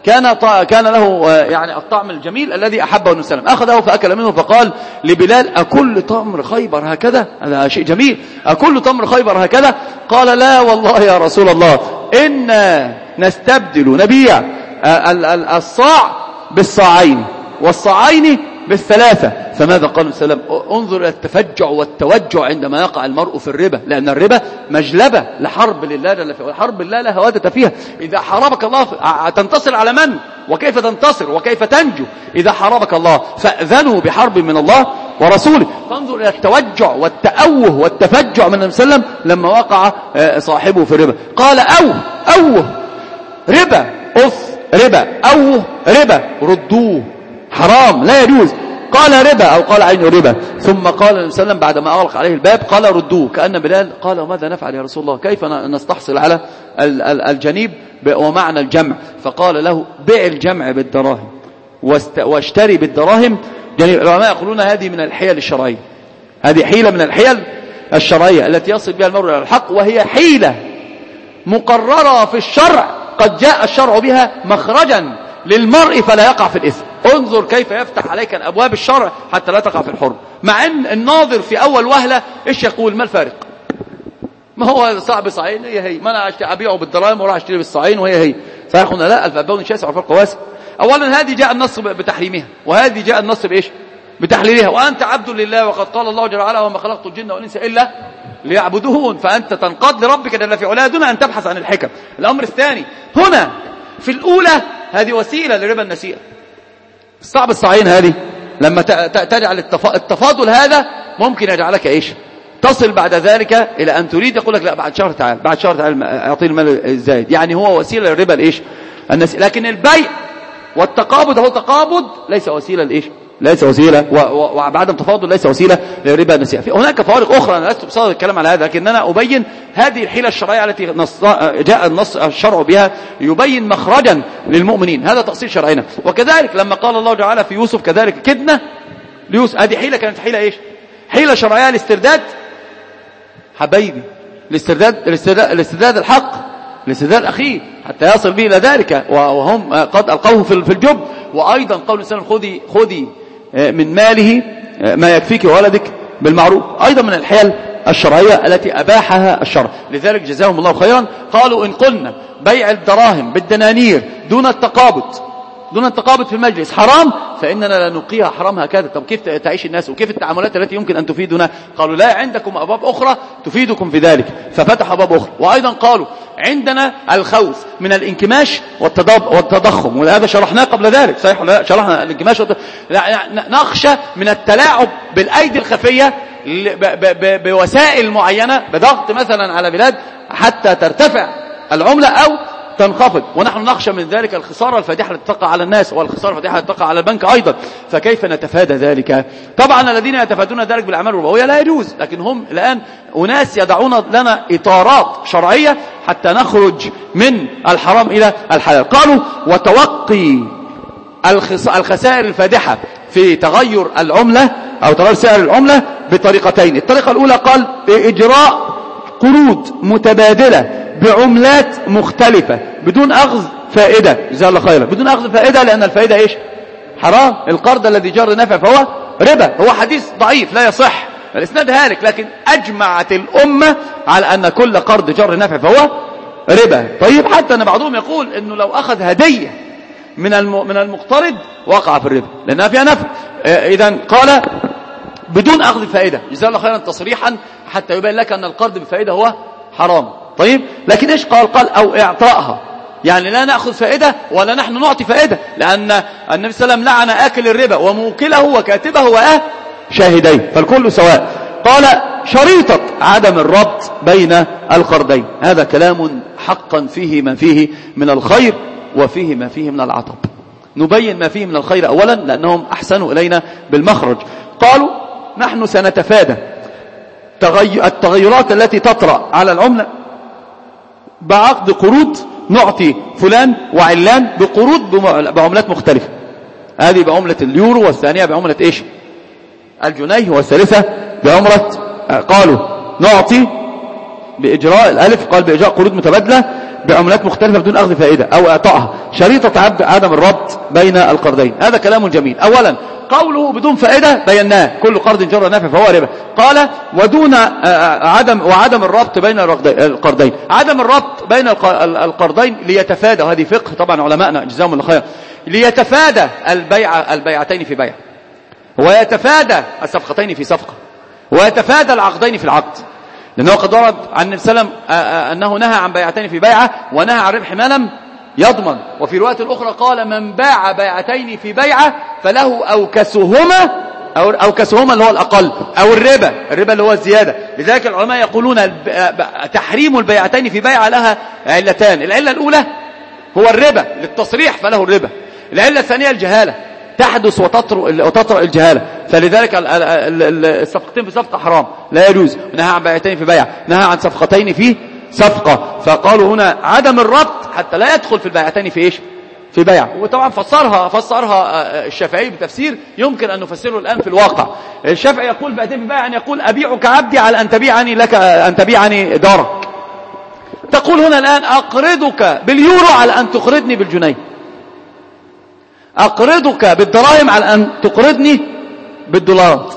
كان له يعني الطعم الجميل الذي أحبه النبي صلى الله عليه وسلم، أخذه فأكل منه فقال لبلال أكل تمر خيبر هكذا؟ هذا شيء جميل، أكل تمر خيبر هكذا؟ قال لا والله يا رسول الله، إنا نستبدل نبيع الصاع بالصاعين والصاعين بالثلاثة. فماذا قال النبي صلى الله عليه وسلم؟ انظر إلى التفجع والتوجع عندما يقع المرء في الربا، لأن الربا مجلبة لحرب لله، والحرب لله لا هوادة فيها. إذا حاربك الله تنتصر على من؟ وكيف تنتصر وكيف تنجو إذا حاربك الله؟ فأذنوا بحرب من الله ورسوله. فانظر إلى التوجع والتأوه والتفجع من النبي صلى الله عليه وسلم لما وقع صاحبه في الربا. قال أوه ربا، ربا، أوه ربا، ردوه حرام لا يجوز. قال ربا أو قال عين ربا. ثم قال النبي صلى الله عليه وسلم بعدما أغلق عليه الباب قال ردوه. كأن بلال قال وماذا نفعل يا رسول الله؟ كيف نستحصل على الجنيب ومعنى الجمع؟ فقال له بيع الجمع بالدراهم واشتري بالدراهم جنيب. العلماء يقولون هذه من الحيل الشرعية، هذه حيلة من الحيل الشرعية التي يصل بها المرء إلى الحق، وهي حيلة مقررة في الشرع، قد جاء الشرع بها مخرجا للمرء فلا يقع في الإثم. انظر كيف يفتح عليك أبواب الشرع حتى لا تقع في الحرم، مع أن الناظر في أول وهلة إيش يقول؟ ما الفارق؟ ما هو صعب صعين هي ما أنا أبيعه بالدراهم وراح أشتري بالصعين وهي صحيح قلنا لا، الباب شاسع وفرق واسع. أولا هذه جاء النص بتحريمها، وهذه جاء النص بإيش؟ بتحليلها. وأنت عبد لله، وقد قال الله جل وعلا وما خلقت الجن والإنس إلا ليعبدون. فأنت تنقاد لربك جل في علاه دون أن تبحث عن الحكم. الأمر الثاني هنا في الأولى هذه وسيلة لربا النسيئة. الصعب الصعين هذه لما تجعل التفاضل هذا ممكن يجعلك إيش؟ تصل بعد ذلك إلى أن تريد يقول لك لا بعد شهر تعال، بعد شهر تعال أعطيني المال الزايد. يعني هو وسيلة للربا الإيش؟ النسيئة. لكن البيع والتقابض هو تقابض ليس وسيلة لإيش؟ ليس وسيلة، وعدم تفاضل ليس وسيلة لربا النسيئة. هناك فوارق أخرى أنا لست بصدد الكلام على هذا، لكن أنا أبين هذه الحيلة الشرعية التي جاء النص الشرع بها يبين مخرجا للمؤمنين. هذا تأصيل شرعنا. وكذلك لما قال الله تعالى في يوسف كذلك كدنا ليوسف، هذه حيلة كانت حيلة إيش؟ حيلة شرعية لاسترداد حبايبي، لاسترداد الحق، لاسترداد أخيه حتى يصل به إلى ذلك، وهم قد ألقوه في الجب. وأيضا قول الإنسان خذي من ماله ما يكفيك وولدك بالمعروف، أيضا من الحيل الشرعية التي أباحها الشرع. لذلك جزاهم الله خيرا قالوا إن قلنا بيع الدراهم بالدنانير دون التقابض في المجلس حرام، فإننا لا نقيها حرام هكذا. طب كيف تعيش الناس وكيف التعاملات التي يمكن أن تفيدنا؟ قالوا لا، عندكم أبواب أخرى تفيدكم في ذلك، ففتح أبواب أخرى. وأيضا قالوا عندنا الخوف من الانكماش والتضخم، وهذا شرحناه قبل ذلك صحيح، شرحنا الانكماش نخشى من التلاعب بالأيدي الخفية بوسائل معينة، بضغط مثلا على بلاد حتى ترتفع العملة أو تنخفض، ونحن نخشى من ذلك الخسارة الفادحة التي تقع على الناس، والخسارة الفادحة التي تقع على البنك أيضا. فكيف نتفادى ذلك؟ طبعا الذين يتفادون ذلك بالأعمال الربوية لا يجوز، لكن هم الآن أناس يضعون لنا إطارات شرعية حتى نخرج من الحرام إلى الحلال. قالوا وتوقي الخسائر الفادحة في تغير العملة أو تغير سعر العملة بطريقتين. الطريقة الأولى قال إجراء قروض متبادلة بعملات مختلفة بدون أخذ فائدة، جزاه الله خيرا، بدون أخذ فائدة، لأن الفائدة إيش؟ حرام. القرض الذي جر نفع فهو ربا. هو حديث ضعيف لا يصح، الإسناد هالك، لكن أجمعت الأمة على أن كل قرض جر نفع فهو ربا. طيب حتى أن بعضهم يقول أنه لو أخذ هدية من المقترض وقع في الربا لأنها فيها نفع. إذن قال بدون أخذ فائدة، جزاه الله خيرا، تصريحا حتى يبين لك أن القرض بفائدة هو حرام. طيب لكن إيش قال أو إعطائها، يعني لا نأخذ فائدة ولا نحن نعطي فائدة، لأن النبي صلى الله عليه وسلم لعن آكل الربا وموكله وكاتبه وشاهديه، فالكل سواء. قال شريطة عدم الربط بين القرضين. هذا كلام حقا فيه ما فيه من الخير وفيه ما فيه من العطب. نبين ما فيه من الخير أولا لأنهم أحسنوا إلينا بالمخرج. قالوا نحن سنتفادى التغيرات التي تطرأ على العملة بعقد قروض، نعطي فلان وعلان بقروض بعملات مختلفة، هذه بعملة اليورو، والثانية بعملة إيش؟ الجنيه، والثالثة بعملة قالوا نعطي بإجراء الألف قال بإجراء قروض متبادلة بعملات مختلفة بدون أخذ فائدة أو إعطائها، شريطة عدم الربط بين القرضين. هذا كلام جميل. أولا قوله بدون فائدة بيناه، كل قرض جر نافع فهو ربا. قال ودون وعدم الربط بين القرضين، عدم الربط بين القرضين ليتفادى، وهذه فقه طبعا علماءنا جزاهم الله خير، ليتفادى البيعتين في بيع، ويتفادى الصفقتين في صفقة، ويتفادى العقدين في العقد. لأنه قد ورد عن النبي صلى الله عليه وسلم أنه نهى عن بيعتين في بيعة، ونهى عن ربح ما لم يضمن. وفي رواية الأخرى قال من باع بيعتين في بيعة فله أوكسهما، أو كسهما اللي هو الأقل، أو الربا اللي هو الزيادة. لذلك العلماء يقولون تحريم البيعتين في بيعة لها علتان. العلة الأولى هو الربا للتصريح فله الربا. العلة الثانية الجهالة، تحدث وتطرأ الجهالة، فلذلك الصفقتين في صفقة حرام لا يجوز. نهى عن بيعتين في بيع، نهى عن صفقتين في صفقة. فقالوا هنا عدم الربط حتى لا يدخل في البيعتين في إيش؟ في بيع. وطبعا فسرها الشافعي بتفسير يمكن أن نفسره الآن في الواقع. الشافعي يقول بيعتين في بيع أن يقول أبيعك عبدي على أن تبيعني لك، أن تبيعني دارك. تقول هنا الآن أقرضك باليورو على أن تقرضني بالجنيه، أقرضك بالدراهم على أن تقرضني بالدولارات.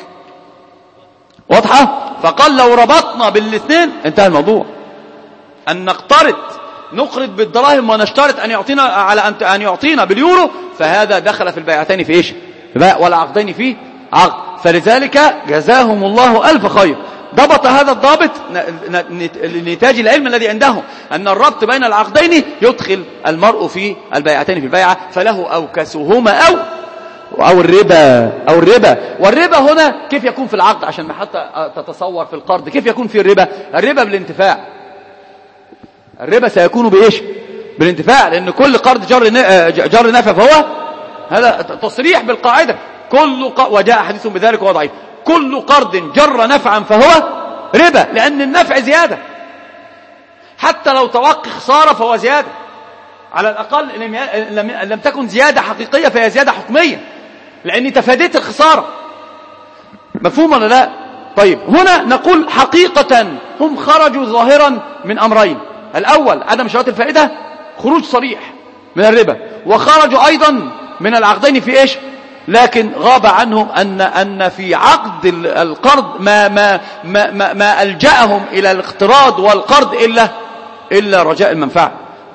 واضحة؟ فقال لو ربطنا بالاثنين انتهى الموضوع. أن نقرض بالدراهم ونشترط أن يعطينا على أن يعطينا باليورو، فهذا دخل في البيعتين في إيش؟ ولا عقدين فيه عقد. فلذلك جزاهم الله ألف خير، ضبط هذا الضابط لنتاج العلم الذي عندهم أن الربط بين العقدين يدخل المرء في البيعتين في البيعة، فله أوكسهما أو الربا. والربا هنا كيف يكون في العقد؟ عشان حتى تتصور في القرض كيف يكون في الربا بالانتفاع. الربا سيكون بإيش؟ بالانتفاع، لأن كل قرض جر نافع فهو هذا تصريح بالقاعدة. وجاء حديث بذلك وهو ضعيف. كل قرض جر نفعا فهو ربا، لأن النفع زيادة، حتى لو توقع خسارة فهو زيادة، على الأقل لم تكن زيادة حقيقية فهي زيادة حكمية، لأني تفاديت الخسارة. مفهوم ولا لا؟ طيب هنا نقول حقيقة هم خرجوا ظاهرا من أمرين. الأول عدم شرط الفائدة، خروج صريح من الربا، وخرجوا أيضا من العقدين في إيش؟ لكن غاب عنهم أن في عقد القرض ما ألجأهم إلى الاقتراض والقرض إلا رجاء المنفعة.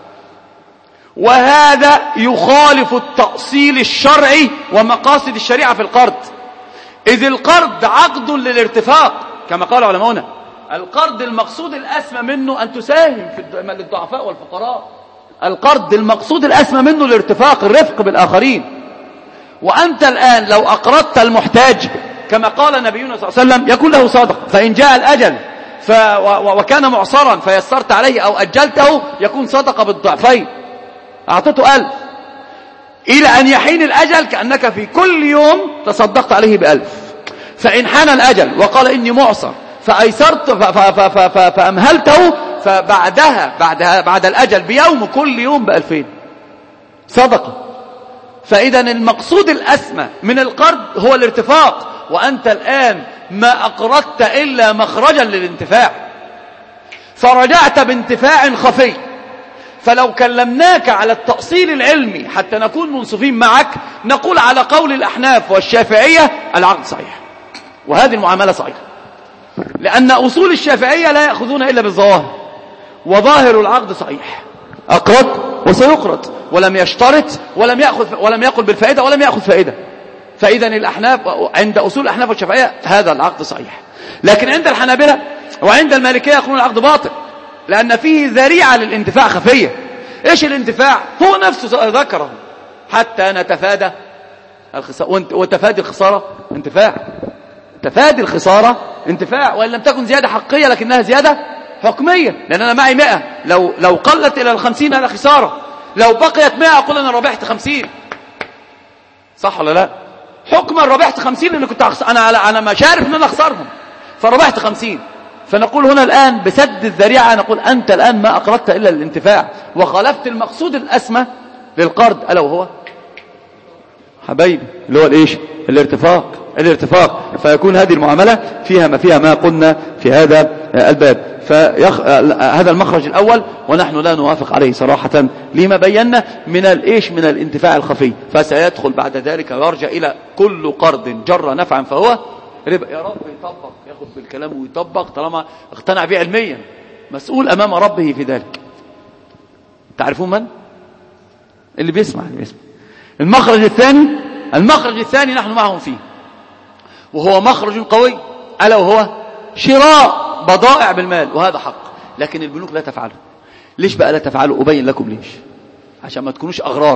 وهذا يخالف التأصيل الشرعي ومقاصد الشريعة في القرض، إذ القرض عقد للارتفاق كما قال علماؤنا. القرض المقصود الأسمى منه أن تساهم في الضعفاء والفقراء. القرض المقصود الأسمى منه الارتفاق، الرفق بالآخرين. وأنت الآن لو أقرضت المحتاج كما قال نبينا صلى الله عليه وسلم يكون له صدق، فإن جاء الأجل وكان معصرا فيسرت عليه أو أجلته يكون صدقة بالضعفين. أعطيته 1000 إلى أن يحين الأجل كأنك في كل يوم تصدقت عليه ب1000. فإن حان الأجل وقال إني معصر فأيسرت فأمهلته، بعد الأجل بيوم كل يوم ب2000 صدقة. فإذا المقصود الأسمى من القرض هو الارتفاق، وأنت الآن ما أقرضت إلا مخرجا للانتفاع، فرجعت بانتفاع خفي. فلو كلمناك على التأصيل العلمي حتى نكون منصفين معك، نقول على قول الأحناف والشافعية العقد صحيح، وهذه المعاملة صحيحة، لأن أصول الشافعية لا يأخذون إلا بالظواهر، وظاهر العقد صحيح، أقرض وسيقرض، ولم يشترط ولم يقل بالفائدة ولم يأخذ فائدة. فإذا الأحناف عند أصول الأحناف والشافعية هذا العقد صحيح. لكن عند الحنابلة وعند المالكية يقولون العقد باطل، لأن فيه ذريعة للانتفاع خفية. إيش الانتفاع؟ هو نفسه ذكره، حتى نتفادى الخسارة. وتفادي الخسارة انتفاع، تفادي الخسارة انتفاع، وإن لم تكن زيادة حقيقية لكنها زيادة حكمية. لأن أنا معي 100، لو قلت إلى 50 هذا خسارة، لو بقيت 100 أقول أنا ربحت 50. صح ولا لا؟ حكما ربحت 50 لأن كنت أنا ما شارف أن أنا أخسرهم، فربحت 50. فنقول هنا الآن بسد الذريعة، نقول أنت الآن ما أقرضت إلا للانتفاع، وخالفت المقصود الأسمى للقرض ألا وهو حبايبي اللي هو الإيش؟ الارتفاق. فيكون هذه المعاملة فيها ما قلنا في هذا الباب. هذا المخرج الأول، ونحن لا نوافق عليه صراحة لما بينا من من الانتفاع الخفي. فسيدخل بعد ذلك ويرجع إلى كل قرض جر نفعا فهو ربا. يا رب يطبق، ياخد بالكلام ويطبق طالما اقتنع به علميا، مسؤول أمام ربه في ذلك. تعرفون من؟ اللي بيسمع. المخرج الثاني نحن معهم فيه، وهو مخرج قوي، ألا وهو شراء بضائع بالمال، وهذا حق، لكن البنوك لا تفعله. ليش بقى لا تفعله؟ أبين لكم ليش، عشان ما تكونوش أغرار.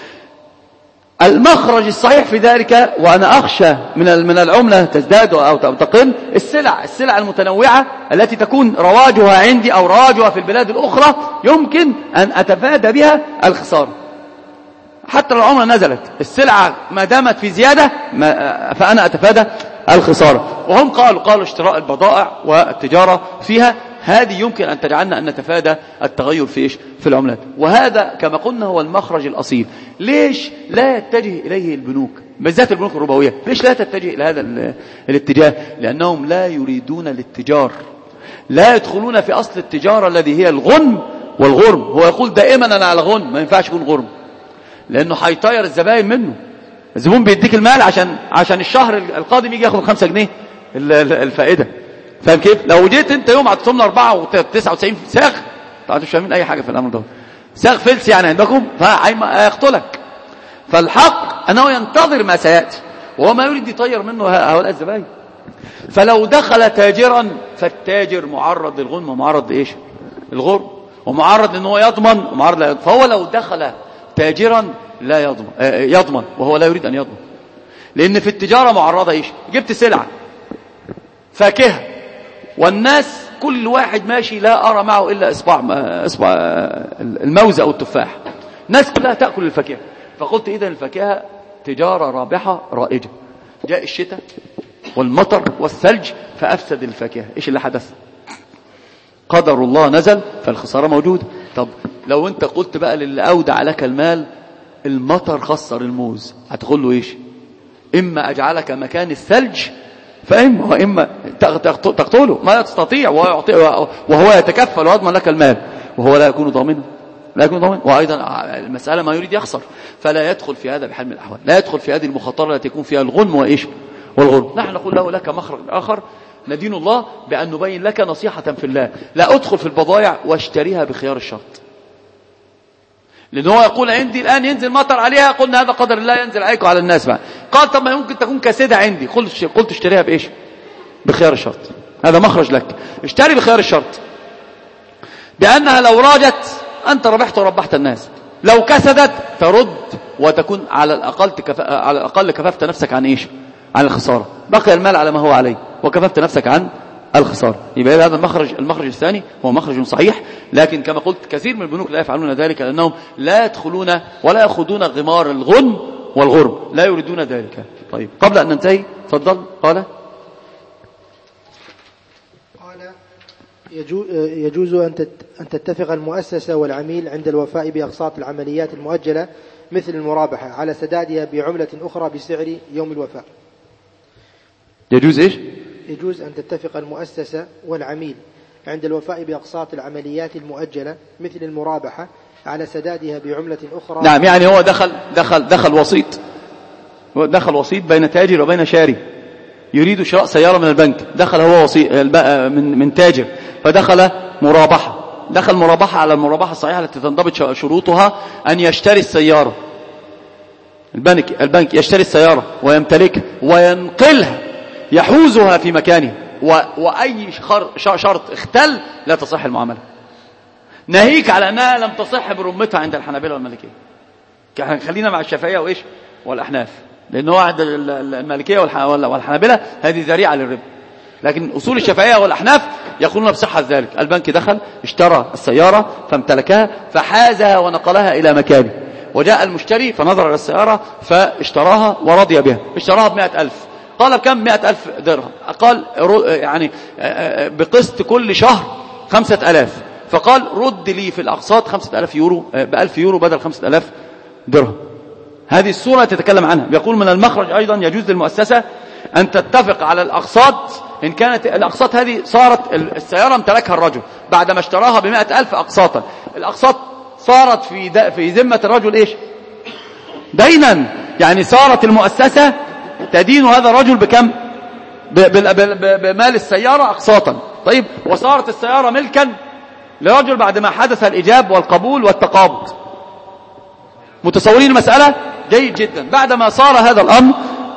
المخرج الصحيح في ذلك، وأنا أخشى من العملة تزداد أو تقل، السلع المتنوعة التي تكون رواجها عندي أو رواجها في البلاد الأخرى يمكن أن أتفادى بها الخسارة. حتى لو العملة نزلت، السلعة ما دامت في زيادة فأنا أتفادى الخسارة. وهم قالوا اشتراء البضائع والتجارة فيها هذه يمكن أن تجعلنا أن نتفادى التغير في العملات. وهذا كما قلنا هو المخرج الأصيل. ليش لا يتجه إليه البنوك، بالذات البنوك الربوية؟ ليش لا تتجه إلى هذا الاتجاه؟ لأنهم لا يريدون الاتجار، لا يدخلون في أصل التجارة الذي هي الغنم والغرم. هو يقول دائما أنا على غنم، ما ينفعش يكون غرم، لأنه هيطير الزبائن منه. الزبون بيديك المال عشان الشهر القادم يجي ياخد 5 جنيه الفائدة. فاهم كيف؟ لو جيت انت يوم عطيتهم لنا 94 ساغ، طبعا مش فاهمين اي حاجه في الامر ده، ساغ فلس يعني عندكم، فهيقتلك. فالحق انه ينتظر ما سياتي، وهو ما يريد يطير منه هؤلاء الزبائن. فلو دخل تاجرا، فالتاجر معرض للغنم ومعرض الغرم، ومعرض ان هو يضمن ومعرض لا يضمن. فهو لو دخل تاجرا لا يضمن، وهو لا يريد ان يضمن، لان في التجاره معرضه جبت سلعه فاكهه، والناس كل واحد ماشي لا أرى معه إلا إصبع الموز أو التفاح، الناس كلها تأكل الفاكهة. فقلت إذن الفاكهة تجارة رابحة رائجة. جاء الشتاء والمطر والثلج فأفسد الفاكهة. إيش اللي حدث؟ قدر الله نزل، فالخسارة موجودة. طب لو أنت قلت بقى للي أودع لك المال المطر خسر الموز، هتقول له إما أجعلك مكان الثلج وإما تقتله، ما تستطيع، وهو يتكفل ويضمن لك المال وهو لا يكون ضامنا، وأيضا المسألة ما يريد يخسر، فلا يدخل في هذا بحال من الأحوال، لا يدخل في هذه المخاطرة التي يكون فيها الغنم والغرم. نحن نقول له لك مخرج آخر، ندين الله بأن نبين لك نصيحة في الله، لا أدخل في البضائع واشتريها بخيار الشرط. لأنه هو يقول عندي الآن ينزل مطر عليها، قلنا هذا قدر الله ينزل عليك وعلى الناس بقى. قال طب ما يمكن تكون كاسدة عندي، قلت اشتريها بخيار الشرط. هذا مخرج لك، اشتري بخيار الشرط، بأنها لو راجت أنت ربحت وربحت الناس، لو كسدت ترد وتكون على الأقل كففت نفسك عن عن الخسارة، بقي المال على ما هو عليه وكففت نفسك عن الخسارة. يبقى هذا المخرج الثاني هو مخرج صحيح، لكن كما قلت كثير من البنوك لا يفعلون ذلك، لأنهم لا يدخلون ولا يأخذون غمار الغنم والغرم، لا يريدون ذلك. طيب قبل أن ننتهي تفضل. قال يجوز أن تتفق المؤسسة والعميل عند الوفاء بأقساط العمليات المؤجلة مثل المرابحة على سدادها بعملة أخرى بسعر يوم الوفاء. يجوز يجوز أن تتفق المؤسسة والعميل عند الوفاء بأقساط العمليات المؤجلة مثل المرابحة على سدادها بعملة أخرى. نعم، يعني هو دخل وسيط بين تاجر وبين شاري، يريد شراء سيارة من البنك، دخل هو وسيط من تاجر، فدخل مرابحة على المرابحة الصحيحة التي تنضبط شروطها أن يشتري السيارة. البنك يشتري السيارة ويمتلكها وينقلها، يحوزها في مكانه، وأي شرط اختل لا تصح المعاملة، ناهيك على أنها لم تصح برمتها عند الحنابلة والمالكية. خلينا مع الشافعية والأحناف، لأنه واحد المالكية والحنابلة هذه ذريعة للربا، لكن أصول الشافعية والأحناف يقولون بصحة ذلك. البنك دخل اشترى السيارة فامتلكها فحازها ونقلها إلى مكانه، وجاء المشتري فنظر إلى السيارة فاشتراها ورضي بها، اشتراها ب100,000. قال بكم؟ 100,000 درهم. قال يعني بقسط كل شهر 5,000. فقال رد لي في الأقساط 5,000 يورو ب1,000 يورو بدل 5,000 درهم. هذه الصورة تتكلم عنها. يقول من المخرج أيضا يجوز للمؤسسة أن تتفق على الأقساط إن كانت الأقساط هذه صارت السيارة امتلكها الرجل بعدما اشتراها ب100,000 أقساطا، الأقساط صارت في ذمة الرجل إيش؟ دينا، يعني صارت المؤسسة تدين هذا الرجل بكم؟ بمال السيارة أقساطا. طيب، وصارت السيارة ملكا لرجل بعدما حدث الإجاب والقبول والتقابض. متصورين المسألة؟ جيد جدا. بعدما صار هذا الأمر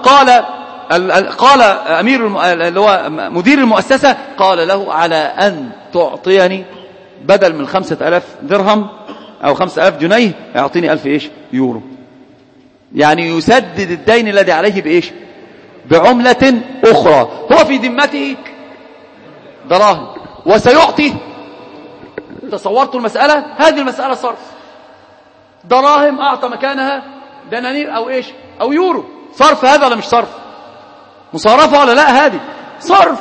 قال اللي هو مدير المؤسسة قال له على أن تعطيني بدل من 5,000 درهم أو 5,000 جنيه يعطيني 1,000 إيش؟ يورو. يعني يسدد الدين الذي عليه بإيش؟ بعملة أخرى. هو في ذمته دراهم وسيعطي. تصورتوا المسألة؟ هذه المسألة صرف. دراهم أعطى مكانها دنانير أو إيش؟ أو يورو. صرف هذا ولا مش صرف؟ مصارفة ولا لا؟ هذه صرف.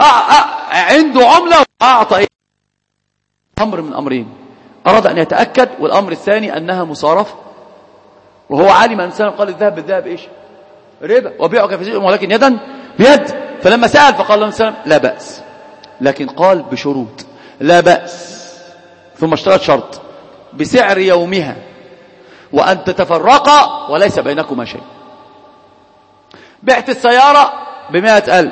عنده عملة أعطى إيه؟ أمر من أمرين، أراد أن يتأكد، والأمر الثاني أنها مصارفة، وهو عالم أن الإنسان قال الذهب بالذهب إيش؟ ربا، وبيعه كيف شئتم ولكن يدا بيد. فلما سأل فقال له الإنسان لا بأس، لكن قال بشروط. لا بأس، ثم اشترط شرط بسعر يومها، وأن تتفرقا وليس بينكما شيء. بعت السيارة ب100,000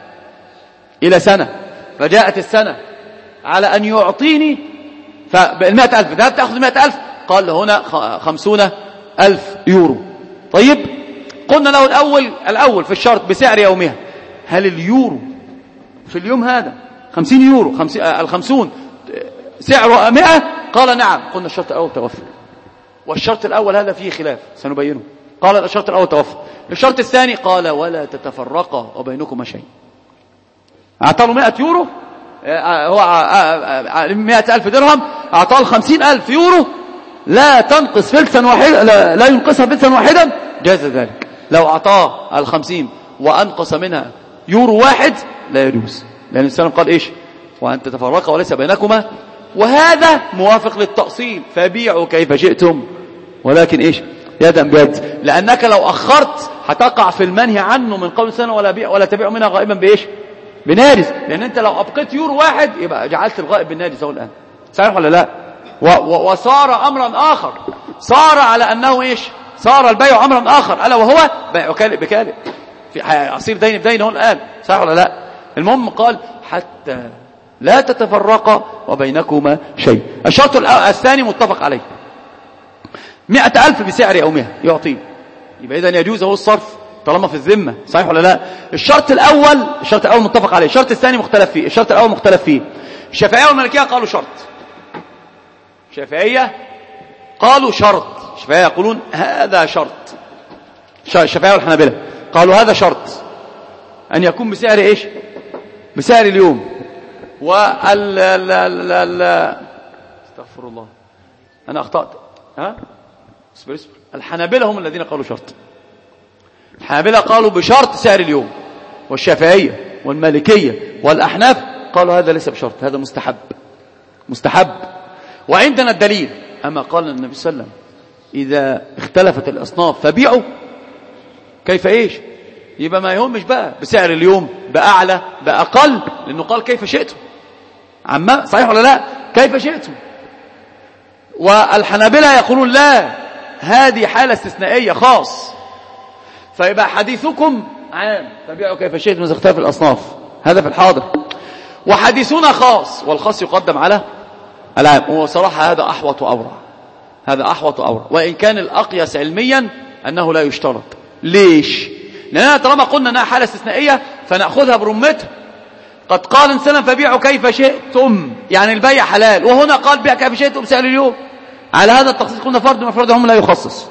إلى سنة، فجاءت السنة على أن يعطيني فال100,000 ذهب تأخذ 100,000، قال هنا 50,000 يورو. طيب، قلنا له الأول في الشرط بسعر يومها، هل اليورو في اليوم هذا 50 يورو 50 سعره 100؟ قال نعم. قلنا الشرط الأول توفر، والشرط الأول هذا فيه خلاف سنبينه. قال الشرط الأول توفر. الشرط الثاني قال ولا تتفرقا وبينكما شيء. أعطاه 100 يورو، هو 100,000 درهم، أعطاه 50,000 يورو، لا تنقص فلسا واحدا، لا ينقصها فلسا واحدا، جاز ذلك. لو أعطاه 50 وأنقص منها يورو واحد لا يجوز، لأن الإنسان قال إيش؟ وأن تتفرقا وليس بينكما. وهذا موافق للتأصيل، فبيعوا كيف شئتم ولكن إيش؟ يدا بيد. لأنك لو أخرت هتقع في المنهي عنه من قول سنة ولا تبيع منها غائبا بإيش؟ بنارس. لأن أنت لو أبقيت يورو واحد يبقى جعلت الغائب بالنارس هو الآن. صحيح ولا لا؟ وصار أمرا آخر، صار على أنه إيش؟ صار البيع أمرا آخر، ألا وهو بيع كالئ بكالئ، أصير دين بدين هو الآن. صحيح ولا لا؟ المهم قال حتى لا تتفرقا وبينكما شيء. الشرط الثاني متفق عليه، 100,000 بسعر يومها يعطيه، يبقى إذن يجوز هو الصرف طالما في الذمة. صحيح ولا لا؟ الشرط الأول متفق عليه، الشرط الثاني مختلف فيه. الشرط الأول مختلف فيه. الشافعية والمالكية قالوا شرط، الشافعية قالوا شرط، الشافعية يقولون هذا شرط، الشافعية والحنابلة قالوا هذا شرط أن يكون بسعر إيش؟ بسعر اليوم. استغفر الله أنا أخطأت. اصبر. الحنابلة هم الذين قالوا شرط، الحنابلة قالوا بشرط سعر اليوم، والشافعية والمالكية والأحناف قالوا هذا ليس بشرط، هذا مستحب. وعندنا الدليل، أما قال النبي صلى الله عليه وسلم إذا اختلفت الأصناف فبيعوا كيف إيش؟ يبقى ما يهمش بقى بسعر اليوم، بأعلى بأقل، لأنه قال كيف شئتم. عما صحيح ولا لا؟ كيف شئتم. والحنابلة يقولون لا، هذه حالة استثنائية خاص، فيبقى حديثكم عام، فبيعوا كيف شئتم إذا اختلف الأصناف، هذا في الحاضر. وحديثنا خاص، والخاص يقدم على العام. وصراحة هذا أحوط وأورع، وإن كان الأقيس علميا أنه لا يشترط. ليش؟ لأننا طالما قلنا أنها حالة استثنائية فنأخذها برمتها. قد قال إنسان فبيعوا كيف شئتم، يعني البيع حلال، وهنا قال بيع كيف شئتم بسعر اليوم. على هذا التخصيص قلنا فرد من أفراد هم لا يخصص.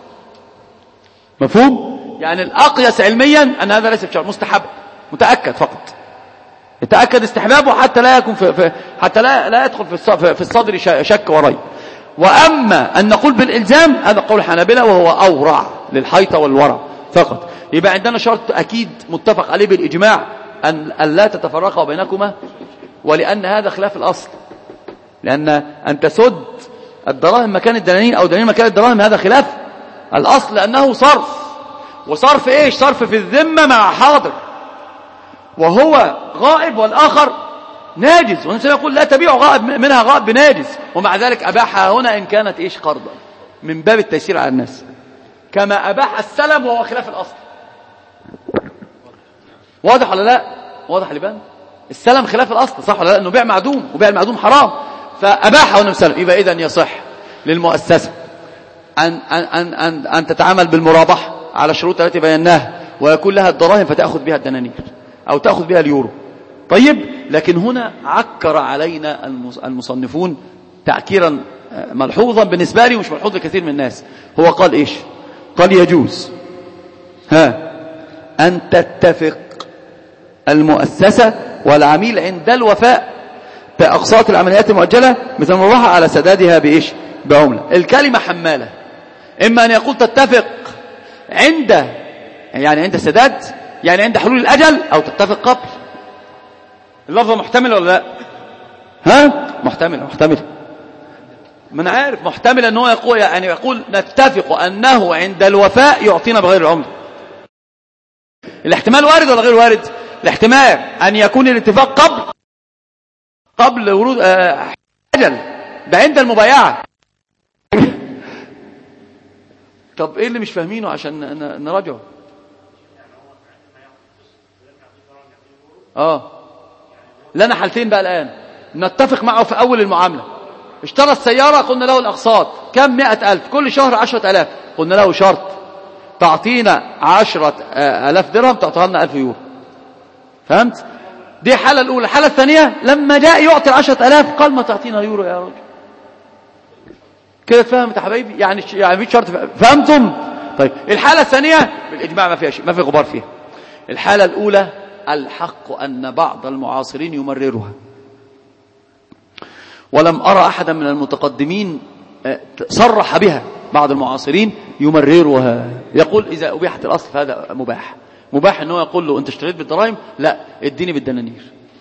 مفهوم؟ يعني الأقيس علميا أن هذا ليس بشرط، مستحب، متأكد فقط، يتأكد استحبابه حتى لا يكون حتى لا يدخل في الصدر شك وريب. وأما أن نقول بالإلزام هذا قول الحنابلة، وهو أورع للحيطة والورع فقط. يبقى عندنا شرط أكيد متفق عليه بالإجماع، أن لا تتفرقا بينكما، ولأن هذا خلاف الأصل، لأن أن تسد الدراهم مكان الدنانير أو دنانير مكان الدراهم هذا خلاف الأصل، لأنه صرف. وصرف إيش؟ صرف في الذمة مع حاضر، وهو غائب والآخر ناجز، والنبي يقول لا تبيع غائب منها غائب بناجز، ومع ذلك أباحها هنا إن كانت إيش قرضا من باب التيسير على الناس، كما أباح السلم وهو خلاف الأصل. واضح ولا لا؟ واضح لبان السلم خلاف الأصل، صح ولا لا؟ أنه بيع معدوم، وبيع المعدوم حرام، فأباحه النبي صلى الله عليه وسلم. يبقى إذن يصح للمؤسسة أن تتعامل بالمرابحة على الشروط التي بيناها، ويكون لها الدراهم فتأخذ بها الدنانير أو تأخذ بها اليورو. طيب، لكن هنا عكر علينا المصنفون تعكيرا ملحوظا بالنسبة لي ومش ملحوظ لكثير من الناس. هو قال إيش؟ قال يجوز أن تتفق المؤسسة والعميل عند الوفاء بأقساط العمليات المؤجلة مثل المروحة على سدادها بإيش؟ بعملة. الكلمة حمالة، إما أن يقول تتفق عند سداد، يعني عند حلول الأجل، أو تتفق قبل. اللفظة محتملة ولا لا؟ محتملة. من عارف محتملة أنه يقول نتفق أنه عند الوفاء يعطينا بغير العملة. الاحتمال وارد ولا غير وارد؟ الاحتمال أن يكون الاتفاق قبل ورود أجل، ده عند المبايعة. طب ايه اللي مش فاهمينه عشان نراجعه؟ لنا حالتين بقى الآن. نتفق معه في أول المعاملة، اشترى السيارة، قلنا له الأقساط كم؟ 100,000 كل شهر 10,000. قلنا له شرط تعطينا 10,000 درهم، تعطيها لنا 1,000 يورو. فهمت؟ دي الحالة الأولى. الحالة الثانية لما جاء يعطي 10,000 قال ما تعطينا يورو يا رجل. كده فهمت يا حبايبي؟ يعني في شرط. فهمتم؟ طيب، الحالة الثانية بالإجماع ما فيها شيء، ما في غبار فيها. الحالة الأولى الحق أن بعض المعاصرين يمررها، ولم أرى أحدا من المتقدمين صرح بها. بعض المعاصرين يمررها، يقول إذا أبيحت الأصل فهذا مباح أنه يقول له أنت اشتريت بالدراهم، لا اديني بالدنانير.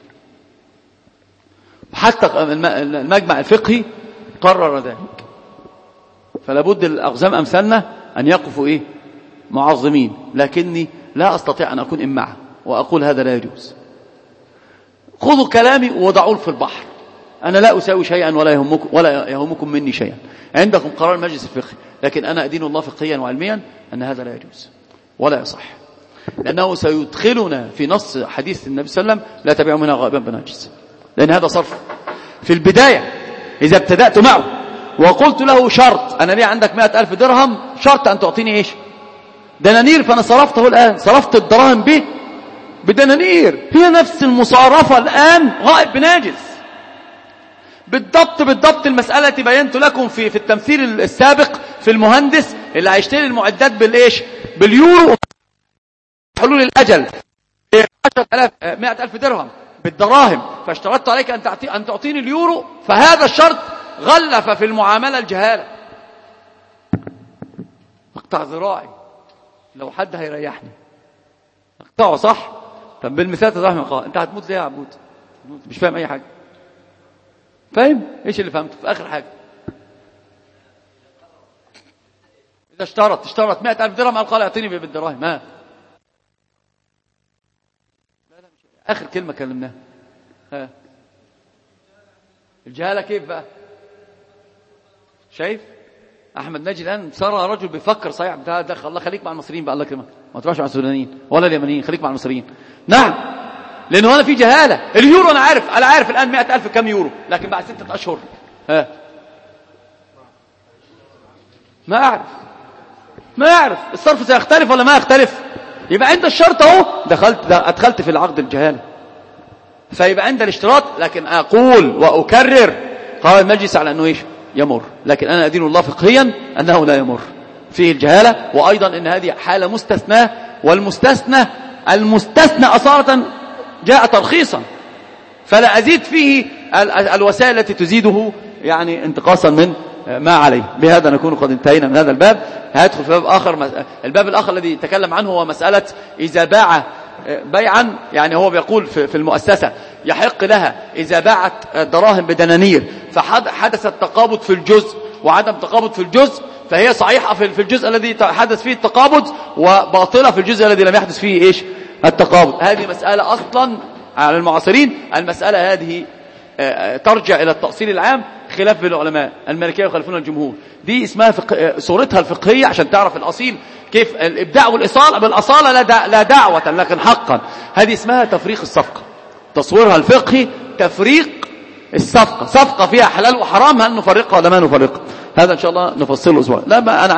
حتى المجمع الفقهي قرر ذلك. فلا بد الأقزام أمثالنا أن يقفوا معظمين، لكني لا أستطيع أن أكون إمعة وأقول هذا لا يجوز. خذوا كلامي وضعوه في البحر، أنا لا أساوي شيئا ولا يهمكم مني شيئا، عندكم قرار المجلس الفقهي، لكن أنا أدين الله فقهيا وعلميا أن هذا لا يجوز ولا يصح، لأنه سيدخلنا في نص حديث النبي صلى الله عليه وسلم لا تبيعوا منها غائبا بنجس، لأن هذا صرف. في البداية إذا ابتدأت معه وقلت له شرط، أنا ليه عندك 100,000 درهم، شرط أن تعطيني إيش؟ دنانير، فأنا صرفته الآن، صرفت الدراهم بدنانير. هي نفس المصارفة الآن غائب بناجز بالضبط. المسألة بينت لكم في التمثيل السابق في المهندس اللي هيشتري المعدات باليورو، حلول الأجل 100,000 درهم بالدراهم، فاشترطت عليك أن تعطيني اليورو، فهذا الشرط غلف في المعاملة الجهالة. اقطع ذراعي لو حد هيريحني، اقطعه صح. طب بالمثال تضاح من قال انت هتموت ليه يا عبود؟ مش فاهم اي حاجة. فاهم ايش اللي فهمته في اخر حاجة؟ اذا اشترط 100,000 درهم قال اعطيني بالدراهم. اخر كلمة كلمناها الجهالة كيف بقى؟ شايف احمد ناجي الان صار رجل بيفكر صحيح. ده الله خليك مع المصريين بقى، الله يكرمك، ما تروحش مع السودانيين ولا اليمنيين، خليك مع المصريين. نعم، لانه هنا في جهاله. اليورو انا عارف الان 100,000 كم يورو، لكن بعد 6 أشهر ما اعرف الصرف سيختلف ولا ما يختلف. يبقى عند الشرط اهو ادخلت في العقد الجهاله، فيبقى عند الاشتراط. لكن اقول واكرر قال المجلس على انه ايش؟ يمر، لكن أنا أدين الله فقهيا أنه لا يمر فيه الجهالة، وأيضا أن هذه حالة مستثنى، المستثنى أصالة جاء ترخيصا، فلا أزيد فيه الوسائل التي تزيده يعني انتقاصا من ما عليه. بهذا نكون قد انتهينا من هذا الباب. هيدخل في باب آخر. الباب الآخر الذي تكلم عنه هو مسألة إذا باع بيعا، يعني هو بيقول في المؤسسة يحق لها إذا باعت دراهم بدنانير فحدث التقابض في الجزء وعدم تقابض في الجزء، فهي صحيحة في الجزء الذي حدث فيه التقابض، وباطلة في الجزء الذي لم يحدث فيه إيش التقابض. هذه مسألة أصلا على المعاصرين، المسألة هذه ترجع إلى التأصيل العام، خلاف بين العلماء. المالكية يخالفون الجمهور، دي اسمها صورتها الفقهية عشان تعرف الأصيل كيف الإبداع والإصالة. بالأصالة لا دعوة، لكن حقا هذه اسمها تفريق الصفقة. تصويرها الفقهي تفريق الصفقة، صفقة فيها حلال وحرام، هل نفرقها ولا ما نفرقها؟ هذا إن شاء الله نفصله الأسبوع. لا، ما أنا